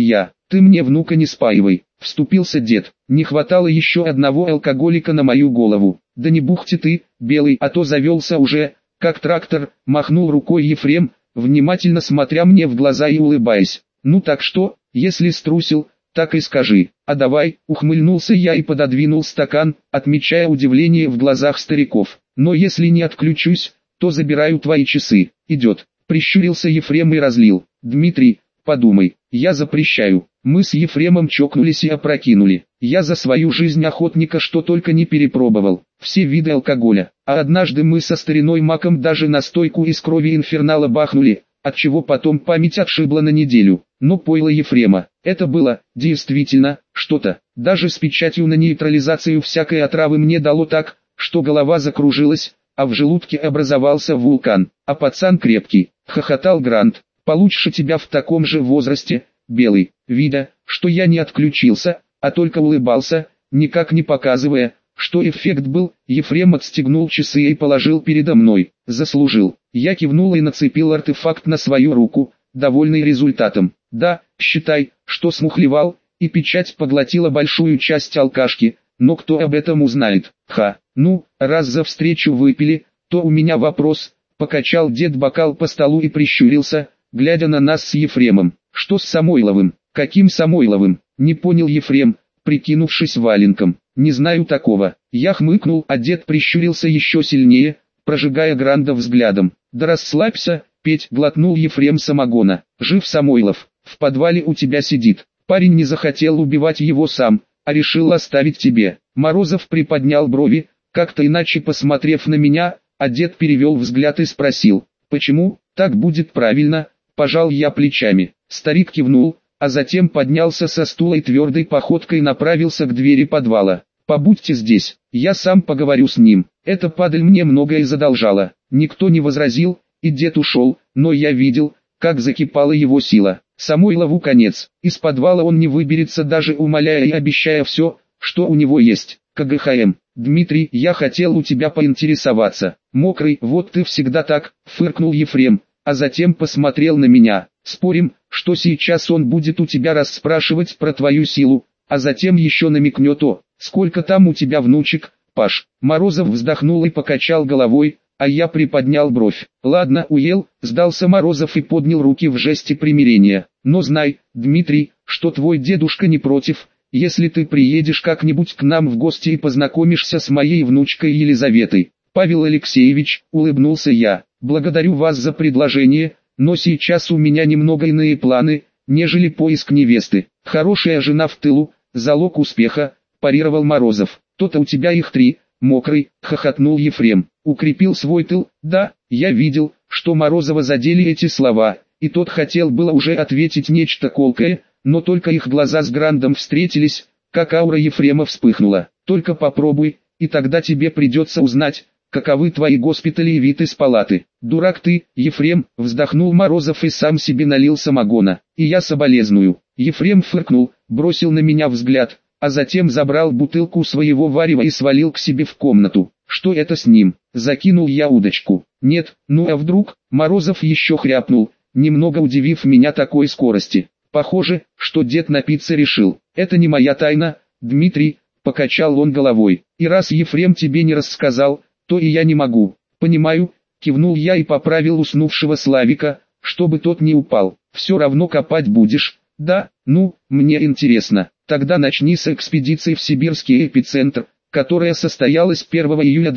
ты мне внука не спаивай, вступился дед. Не хватало еще одного алкоголика на мою голову. Да не бухти ты, Белый, а то завелся уже, как трактор, махнул рукой Ефрем, внимательно смотря мне в глаза и улыбаясь. Ну так что, если струсил, так и скажи. А давай, ухмыльнулся я и пододвинул стакан, отмечая удивление в глазах стариков. Но если не отключусь, то забираю твои часы. Идет. Прищурился Ефрем и разлил. Дмитрий, подумай, я запрещаю. Мы с Ефремом чокнулись и опрокинули. Я за свою жизнь охотника что только не перепробовал. Все виды алкоголя. А однажды мы со стариной Маком даже настойку из крови инфернала бахнули, отчего потом память отшибла на неделю. Но пойло Ефрема, это было, действительно, что-то. Даже с печатью на нейтрализацию всякой отравы мне дало так, что голова закружилась, а в желудке образовался вулкан. А пацан крепкий, хохотал Грант. Получше тебя в таком же возрасте, Белый. Видя, что я не отключился, а только улыбался, никак не показывая, что эффект был, Ефрем отстегнул часы и положил передо мной. Заслужил. Я кивнул и нацепил артефакт на свою руку, довольный результатом. Да, считай, что смухлевал, и печать поглотила большую часть алкашки, но кто об этом узнает? Ну, раз за встречу выпили, то у меня вопрос. Покачал дед бокал по столу и прищурился, глядя на нас с Ефремом. Что с Самойловым? Каким Самойловым? Не понял Ефрем, прикинувшись валенком. Не знаю такого. Я хмыкнул, а дед прищурился еще сильнее, прожигая Гранда взглядом. Да расслабься, Петь, глотнул Ефрем самогона. Жив Самойлов, в подвале у тебя сидит. Парень не захотел убивать его сам, а решил оставить тебе. Морозов приподнял брови, как-то иначе посмотрев на меня, а дед перевел взгляд и спросил, почему, так будет правильно, пожал я плечами. Старик кивнул, а затем поднялся со стула и твердой походкой направился к двери подвала. «Побудьте здесь, я сам поговорю с ним». Эта падаль мне многое задолжала. Никто не возразил, и дед ушел, но я видел, как закипала его сила. Самойлову конец. Из подвала он не выберется, даже умоляя и обещая все, что у него есть. КГХМ. Дмитрий, я хотел у тебя поинтересоваться. Мокрый, вот ты всегда так, фыркнул Ефрем, а затем посмотрел на меня. Спорим, что сейчас он будет у тебя расспрашивать про твою силу, а затем еще намекнет: о, сколько там у тебя внучек, Паш. Морозов вздохнул и покачал головой, а я приподнял бровь. Ладно, уел, сдался Морозов и поднял руки в жесте примирения. Но знай, Дмитрий, что твой дедушка не против, если ты приедешь как-нибудь к нам в гости и познакомишься с моей внучкой Елизаветой. Павел Алексеевич, улыбнулся я, благодарю вас за предложение, но сейчас у меня немного иные планы, нежели поиск невесты. Хорошая жена в тылу, залог успеха, парировал Морозов. То-то у тебя их 3, Мокрый, хохотнул Ефрем. Укрепил свой тыл, да, я видел, что Морозова задели эти слова, и тот хотел было уже ответить нечто колкое, но только их глаза с Грандом встретились, как аура Ефрема вспыхнула. Только попробуй, и тогда тебе придется узнать, каковы твои госпитали и вид из палаты. Дурак ты, Ефрем, вздохнул Морозов и сам себе налил самогона. И я соболезную. Ефрем фыркнул, бросил на меня взгляд, а затем забрал бутылку своего варева и свалил к себе в комнату. Что это с ним? Закинул я удочку. Нет, ну а вдруг? Морозов еще хряпнул, немного удивив меня такой скорости. Похоже, что дед напиться решил. Это не моя тайна, Дмитрий, покачал он головой. И раз Ефрем тебе не рассказал, то и я не могу. Понимаю, кивнул я и поправил уснувшего Славика, чтобы тот не упал. Все равно копать будешь. Да, ну, мне интересно. Тогда начни с экспедиции в сибирский эпицентр, которая состоялась 1 июля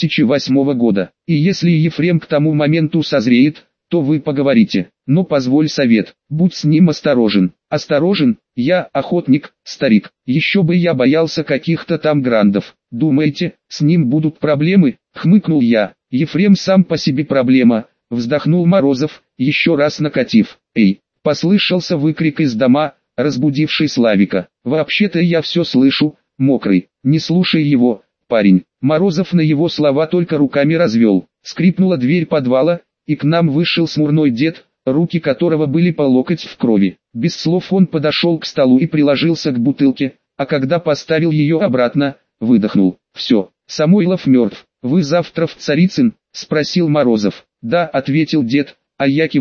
2008 года. И если Ефрем к тому моменту созреет, то вы поговорите. Но позволь совет, будь с ним осторожен. Осторожен? Я охотник, старик. Еще бы я боялся каких-то там Грандов. Думаете, с ним будут проблемы? Хмыкнул я. Ефрем сам по себе проблема, вздохнул Морозов, еще раз накатив. Эй! Послышался выкрик из дома, разбудивший Славика. Вообще-то я все слышу, Мокрый. Не слушай его, парень. Морозов на его слова только руками развел. Скрипнула дверь подвала, и к нам вышел смурной дед, руки которого были по локоть в крови. Без слов он подошел к столу и приложился к бутылке, а когда поставил ее обратно, выдохнул. Все, Самойлов мертв. Вы завтра в Царицын? Спросил Морозов. Да, ответил дед, а я кивнул.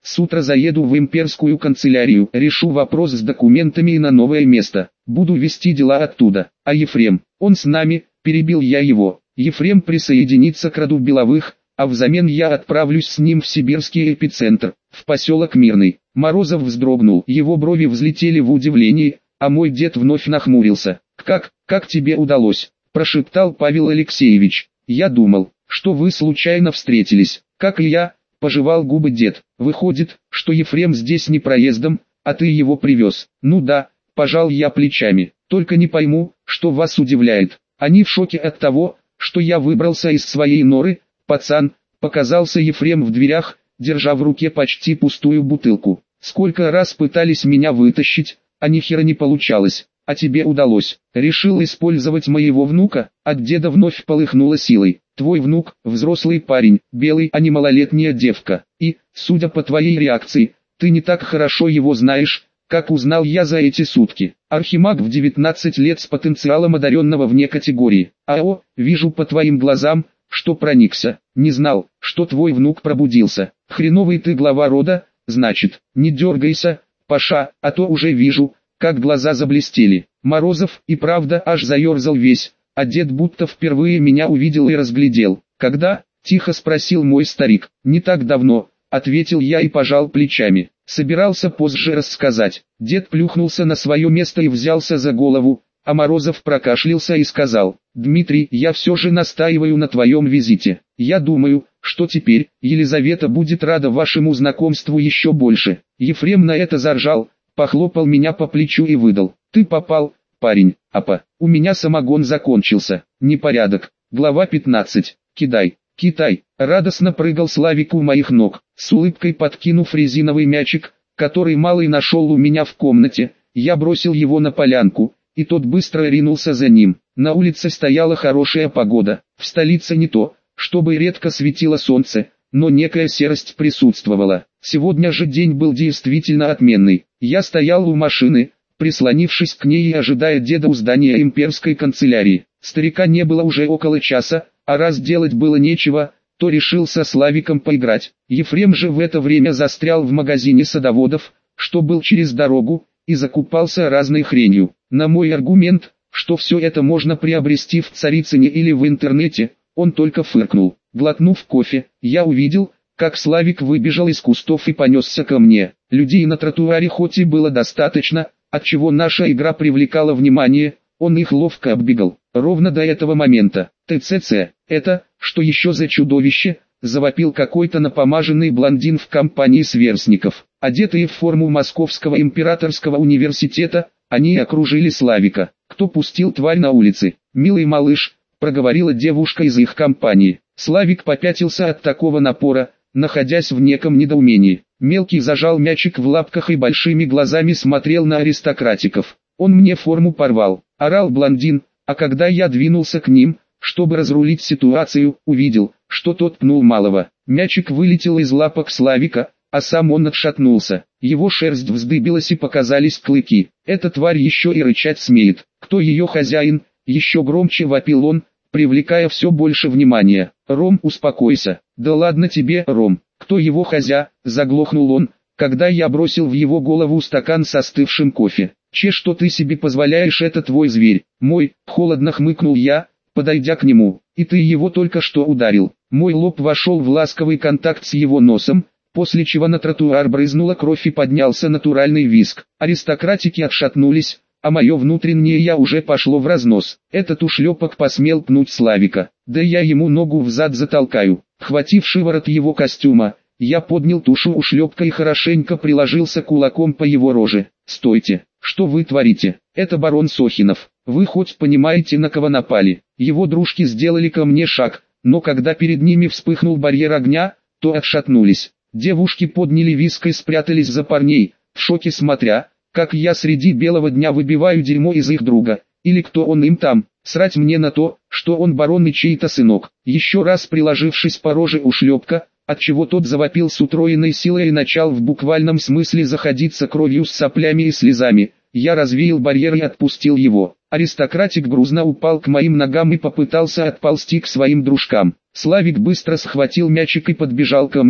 С утра заеду в имперскую канцелярию, решу вопрос с документами и на новое место. Буду вести дела оттуда. А Ефрем, он с нами, перебил я его. Ефрем присоединится к роду Беловых, а взамен я отправлюсь с ним в сибирский эпицентр, в поселок Мирный. Морозов вздрогнул, его брови взлетели в удивлении, а мой дед вновь нахмурился. «Как тебе удалось?» – прошептал Павел Алексеевич. «Я думал, что вы случайно встретились, как и я», – пожевал губы дед. «Выходит, что Ефрем здесь не проездом, а ты его привез». «Ну да», – пожал я плечами. «Только не пойму, что вас удивляет. Они в шоке от того, что я выбрался из своей норы». «Пацан», – показался Ефрем в дверях, держа в руке почти пустую бутылку. «Сколько раз пытались меня вытащить, а ни хера не получалось. А тебе удалось. Решил использовать моего внука?» От деда вновь полыхнуло силой. «Твой внук – взрослый парень, белый, а не малолетняя девка. И, судя по твоей реакции, ты не так хорошо его знаешь, как узнал я за эти сутки. Архимаг в 19 лет с потенциалом одаренного вне категории. АО, вижу по твоим глазам, что проникся. Не знал, что твой внук пробудился. Хреновый ты глава рода, значит. Не дергайся, Паша, а то уже вижу, как глаза заблестели». Морозов и правда аж заерзал весь, а дед будто впервые меня увидел и разглядел. «Когда?» – тихо спросил мой старик. «Не так давно», – ответил я и пожал плечами. Собирался позже рассказать. Дед плюхнулся на свое место и взялся за голову, а Морозов прокашлялся и сказал: «Дмитрий, я все же настаиваю на твоем визите. Я думаю, что теперь Елизавета будет рада вашему знакомству еще больше». Ефрем на это заржал, похлопал меня по плечу и выдал: «Ты попал, парень, апа, у меня самогон закончился, непорядок». Глава 15. Китай. Радостно прыгал Славик у моих ног, с улыбкой подкинув резиновый мячик, который малый нашел у меня в комнате. Я бросил его на полянку, и тот быстро ринулся за ним. На улице стояла хорошая погода, в столице не то, чтобы редко светило солнце, но некая серость присутствовала. Сегодня же день был действительно отменный. Я стоял у машины, прислонившись к ней и ожидая деда у здания имперской канцелярии. Старика не было уже около часа, а раз делать было нечего, то решил со Славиком поиграть. Ефрем же в это время застрял в магазине садоводов, что был через дорогу, и закупался разной хренью. На мой аргумент, что все это можно приобрести в Царицыне или в интернете, он только фыркнул. Глотнув кофе, я увидел, как Славик выбежал из кустов и понесся ко мне. Людей на тротуаре хоть и было достаточно, отчего наша игра привлекала внимание, он их ловко оббегал. Ровно до этого момента. «ТЦЦ, это, что еще за чудовище?» – завопил какой-то напомаженный блондин в компании сверстников. Одетые в форму Московского императорского университета, они окружили Славика. «Кто пустил тварь на улице?» «Милый малыш», – проговорила девушка из их компании. Славик попятился от такого напора, находясь в неком недоумении. Мелкий зажал мячик в лапках и большими глазами смотрел на аристократиков. «Он мне форму порвал», – орал блондин, а когда я двинулся к ним, чтобы разрулить ситуацию, увидел, что тот пнул малого. Мячик вылетел из лапок Славика, а сам он отшатнулся. Его шерсть вздыбилась и показались клыки. «Эта тварь еще и рычать смеет. Кто ее хозяин?» – еще громче вопил он, привлекая все больше внимания. «Ром, успокойся». «Да ладно тебе, Ром. Кто его хозя?» – заглохнул он, когда я бросил в его голову стакан с остывшим кофе. «Что ты себе позволяешь, это твой зверь». «Мой», – холодно хмыкнул я, подойдя к нему. «И ты его только что ударил». Мой лоб вошел в ласковый контакт с его носом, после чего на тротуар брызнула кровь и поднялся натуральный визг. Аристократики отшатнулись, а мое внутреннее я уже пошло в разнос. Этот ушлепок посмел пнуть Славика. Да я ему ногу в зад затолкаю. Хватив шиворот его костюма, я поднял тушу ушлепка и хорошенько приложился кулаком по его роже. «Стойте! Что вы творите? Это барон Сохинов. Вы хоть понимаете, на кого напали?» Его дружки сделали ко мне шаг, но когда перед ними вспыхнул барьер огня, то отшатнулись. Девушки подняли виск и спрятались за парней, в шоке смотря, как я среди белого дня выбиваю дерьмо из их друга, или кто он им там. Срать мне на то, что он барон и чей-то сынок. Еще раз приложившись по роже ушлепка, отчего тот завопил с утроенной силой и начал в буквальном смысле заходиться кровью с соплями и слезами, я развеял барьер и отпустил его. Аристократик грузно упал к моим ногам и попытался отползти к своим дружкам. Славик быстро схватил мячик и подбежал ко мне,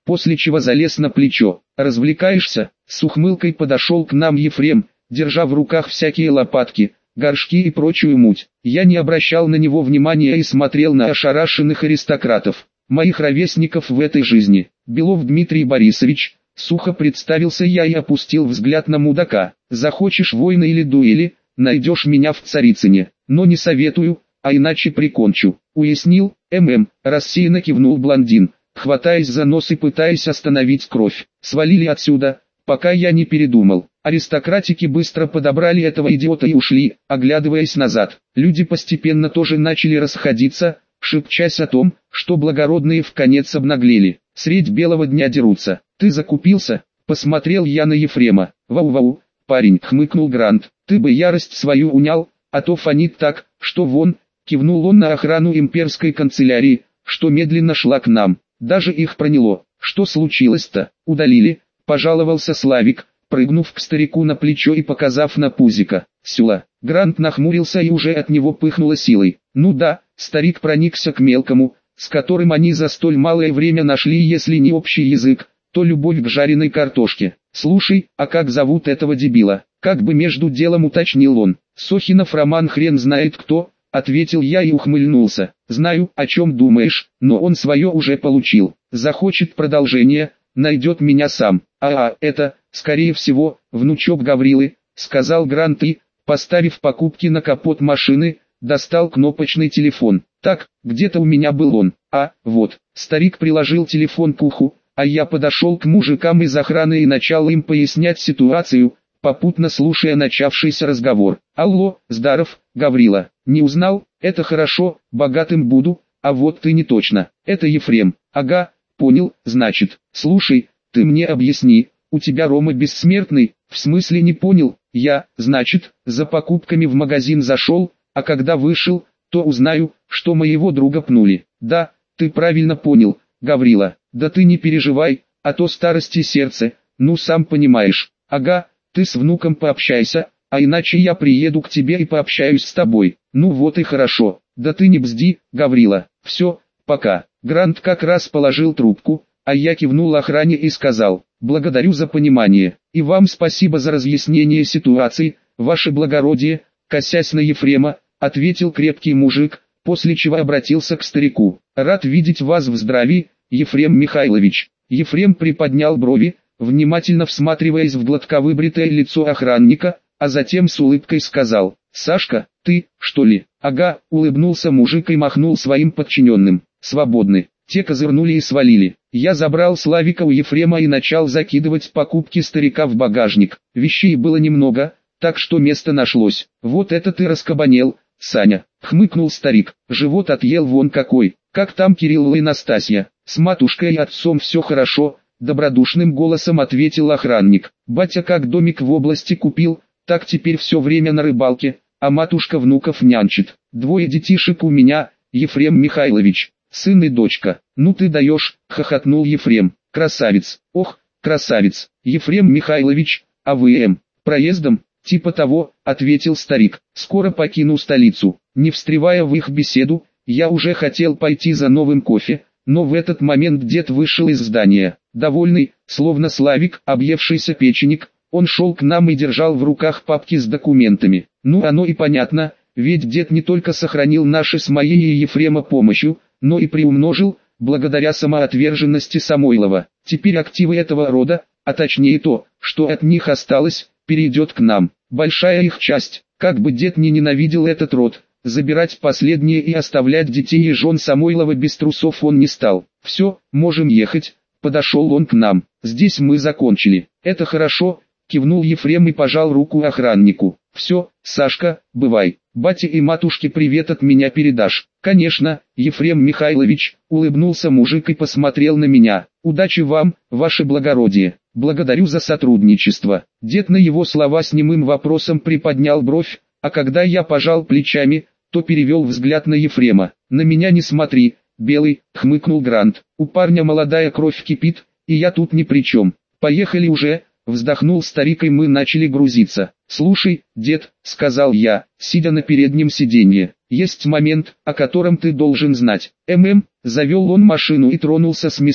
после чего залез на плечо. «Развлекаешься?» С ухмылкой подошел к нам Ефрем, держа в руках всякие лопатки, горшки и прочую муть. Я не обращал на него внимания и смотрел на ошарашенных аристократов, моих ровесников в этой жизни. Белов Дмитрий Борисович, сухо представился я и опустил взгляд на мудака. Захочешь войны или дуэли, найдешь меня в Царицыне, но не советую, а иначе прикончу. Уяснил? Рассеянно кивнул блондин, хватаясь за нос и пытаясь остановить кровь. Свалили отсюда, пока я не передумал. Аристократики быстро подобрали этого идиота и ушли, оглядываясь назад. Люди постепенно тоже начали расходиться, шепчась о том, что благородные вконец обнаглели. Средь белого дня дерутся. «Ты закупился?» Посмотрел я на Ефрема. «Вау-вау, парень», хмыкнул Грант. «Ты бы ярость свою унял, а то фонит так, что вон», кивнул он на охрану имперской канцелярии, что медленно шла к нам. Даже их проняло. «Что случилось-то?» «Удалили», пожаловался Славик, прыгнув к старику на плечо и показав на пузико. «Сюла». Грант нахмурился и уже от него пыхнуло силой. Ну да, старик проникся к мелкому, с которым они за столь малое время нашли, если не общий язык, то любовь к жареной картошке. «Слушай, а как зовут этого дебила?» Как бы между делом уточнил он. «Сохинов Роман хрен знает кто», ответил я и ухмыльнулся. «Знаю, о чем думаешь, но он свое уже получил. Захочет продолжение, найдет меня сам. Это, скорее всего, внучок Гаврилы», сказал Грант и, поставив покупки на капот машины, достал кнопочный телефон. «Так, где-то у меня был он. Вот». Старик приложил телефон к уху, а я подошел к мужикам из охраны и начал им пояснять ситуацию, попутно слушая начавшийся разговор. «Алло, здаров, Гаврила. Не узнал? Это хорошо, богатым буду, а вот ты не точно. Это Ефрем. Ага, понял, значит. Слушай, ты мне объясни, у тебя Рома бессмертный?» «В смысле не понял? Я, значит, за покупками в магазин зашел, а когда вышел, то узнаю, что моего друга пнули». «Да, ты правильно понял, Гаврила. Да ты не переживай, а то старости сердце, ну сам понимаешь. Ага, ты с внуком пообщайся, а иначе я приеду к тебе и пообщаюсь с тобой». «Ну вот и хорошо. Да ты не бзди, Гаврила. Все, пока». Грант как раз положил трубку, а я кивнул охране и сказал: «Благодарю за понимание, и вам спасибо за разъяснение ситуации, ваше благородие», косясь на Ефрема, ответил крепкий мужик, после чего обратился к старику. «Рад видеть вас в здравии, Ефрем Михайлович». Ефрем приподнял брови, внимательно всматриваясь в гладковыбритое лицо охранника, а затем с улыбкой сказал: «Сашка, ты, что ли?» «Ага», улыбнулся мужик и махнул своим подчиненным. «Свободны». Те козырнули и свалили. Я забрал Славика у Ефрема и начал закидывать покупки старика в багажник. Вещей было немного, так что место нашлось. «Вот это ты раскабанел, Саня», хмыкнул старик. «Живот отъел вон какой. Как там Кирилл и Настасья?» «С матушкой и отцом все хорошо», добродушным голосом ответил охранник. «Батя как домик в области купил, так теперь все время на рыбалке, а матушка внуков нянчит. 2 детишек у меня, Ефрем Михайлович, сын и дочка». «Ну ты даешь», хохотнул Ефрем. «Красавец». «Ох, красавец, Ефрем Михайлович, а вы проездом?» «Типа того», ответил старик. «Скоро покину столицу». Не встревая в их беседу, я уже хотел пойти за новым кофе, но в этот момент дед вышел из здания. Довольный, словно Славик, объевшийся печеник, он шел к нам и держал в руках папки с документами. Ну оно и понятно, ведь дед не только сохранил наши с моей и Ефрема помощью, но и приумножил, благодаря самоотверженности Самойлова. Теперь активы этого рода, а точнее то, что от них осталось, перейдет к нам. Большая их часть, как бы дед не ненавидел этот род, забирать последние и оставлять детей и жен Самойлова без трусов он не стал. «Все, можем ехать», подошел он к нам. «Здесь мы закончили». «Это хорошо», кивнул Ефрем и пожал руку охраннику. «Все, Сашка, бывай. Бате и матушке привет от меня передашь». «Конечно, Ефрем Михайлович», улыбнулся мужик и посмотрел на меня. «Удачи вам, ваше благородие. Благодарю за сотрудничество». Дед на его слова с немым вопросом приподнял бровь, а когда я пожал плечами, то перевел взгляд на Ефрема. «На меня не смотри, белый», хмыкнул Грант. «У парня молодая кровь кипит, и я тут ни при чем. Поехали уже», вздохнул старик и мы начали грузиться. «Слушай, дед», сказал я, сидя на переднем сиденье, «есть момент, о котором ты должен знать». Завел он машину и тронулся с места.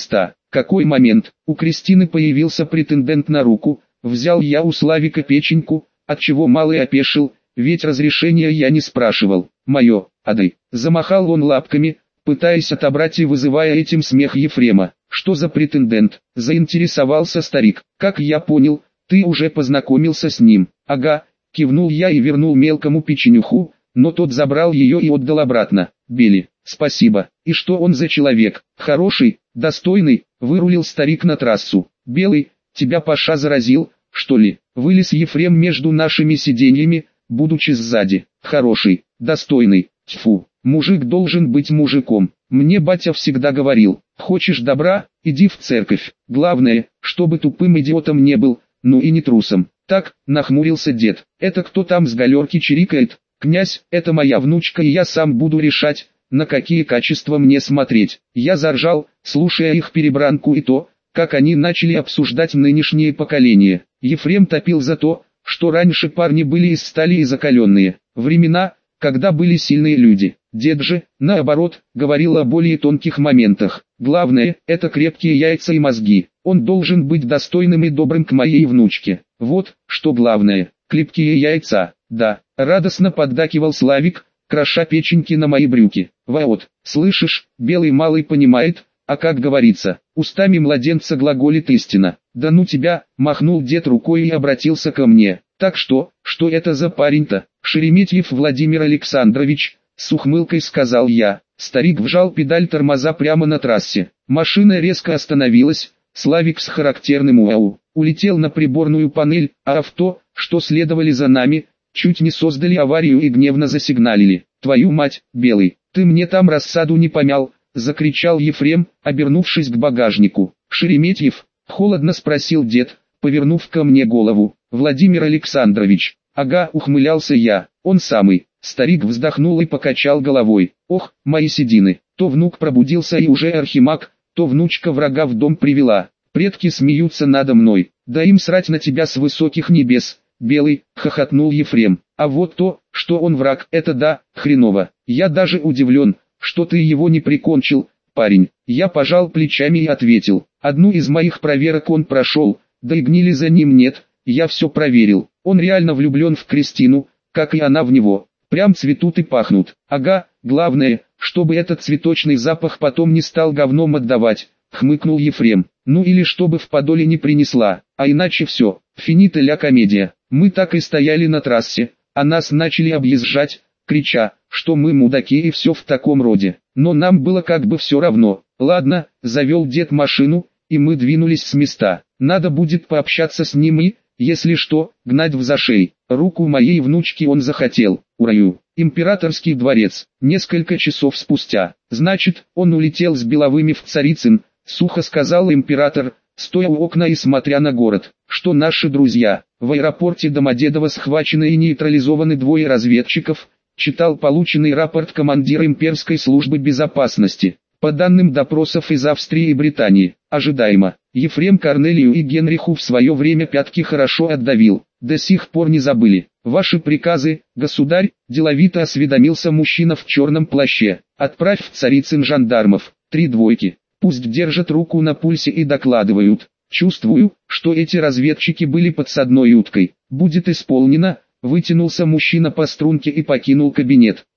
Какой момент? У Кристины появился претендент на руку, взял я у Славика печеньку, отчего малый опешил, ведь разрешения я не спрашивал. Мое, отдай. Замахал он лапками, пытаясь отобрать и вызывая этим смех Ефрема. Что за претендент? Заинтересовался старик. Как я понял, ты уже познакомился с ним. Ага, кивнул я и вернул мелкому печенюху, но тот забрал ее и отдал обратно. Бели, спасибо. И что он за человек? Хороший, достойный, вырулил старик на трассу. Белый, тебя Паша заразил, что ли? Вылез Ефрем между нашими сиденьями, будучи сзади. Хороший, достойный, тьфу, мужик должен быть мужиком. Мне батя всегда говорил, хочешь добра, иди в церковь. Главное, чтобы тупым идиотом не был, ну и не трусом. Так, нахмурился дед. Это кто там с галерки чирикает? Князь, это моя внучка и я сам буду решать, на какие качества мне смотреть. Я заржал, слушая их перебранку и то, как они начали обсуждать нынешнее поколение. Ефрем топил за то, что раньше парни были из стали и закаленные. Времена, когда были сильные люди. Дед же, наоборот, говорил о более тонких моментах. Главное, это крепкие яйца и мозги. Он должен быть достойным и добрым к моей внучке. Вот, что главное. Крепкие яйца, да. Радостно поддакивал Славик, кроша печеньки на мои брюки. Вот, слышишь, белый малый понимает, а как говорится, устами младенца глаголит истина. Да ну тебя, махнул дед рукой и обратился ко мне. Так что это за парень-то? Шереметьев Владимир Александрович, с ухмылкой сказал я. Старик вжал педаль тормоза прямо на трассе. Машина резко остановилась, Славик с характерным уау улетел на приборную панель, а авто, что следовали за нами, чуть не создали аварию и гневно засигналили. «Твою мать, Белый, ты мне там рассаду не помял!» — закричал Ефрем, обернувшись к багажнику. «Шереметьев?» — холодно спросил дед, повернув ко мне голову. «Владимир Александрович». «Ага», — ухмылялся я, — «он самый». Старик вздохнул и покачал головой. «Ох, мои седины, то внук пробудился и уже архимаг, то внучка врага в дом привела. Предки смеются надо мной, да им срать на тебя с высоких небес». «Белый», — хохотнул Ефрем, — «а вот то, что он враг, это да, хреново. Я даже удивлен, что ты его не прикончил, парень». Я пожал плечами и ответил, одну из моих проверок он прошел, да и гнили за ним нет, я все проверил. Он реально влюблен в Кристину, как и она в него. Прям цветут и пахнут. Ага, главное, чтобы этот цветочный запах потом не стал говном отдавать, хмыкнул Ефрем. Ну или чтобы в подоле не принесла, а иначе все, финита ля комедия. Мы так и стояли на трассе, а нас начали объезжать, крича, что мы мудаки и все в таком роде. Но нам было как бы все равно. Ладно, завел дед машину, и мы двинулись с места. Надо будет пообщаться с ним и, если что, гнать в зашей. Руку моей внучки он захотел. Ураю. Императорский дворец. Несколько часов спустя. Значит, он улетел с Беловыми в Царицын, сухо сказал император, стоя у окна и смотря на город. Что наши друзья, в аэропорте Домодедово схвачены и нейтрализованы двое разведчиков, читал полученный рапорт командир имперской службы безопасности. По данным допросов из Австрии и Британии, ожидаемо, Ефрем Корнелию и Генриху в свое время пятки хорошо отдавил, до сих пор не забыли. Ваши приказы, государь, деловито осведомился мужчина в черном плаще. Отправь в Царицын жандармов, 3 двойки, пусть держат руку на пульсе и докладывают. Чувствую, что эти разведчики были подсадной уткой. Будет исполнено, вытянулся мужчина по струнке и покинул кабинет.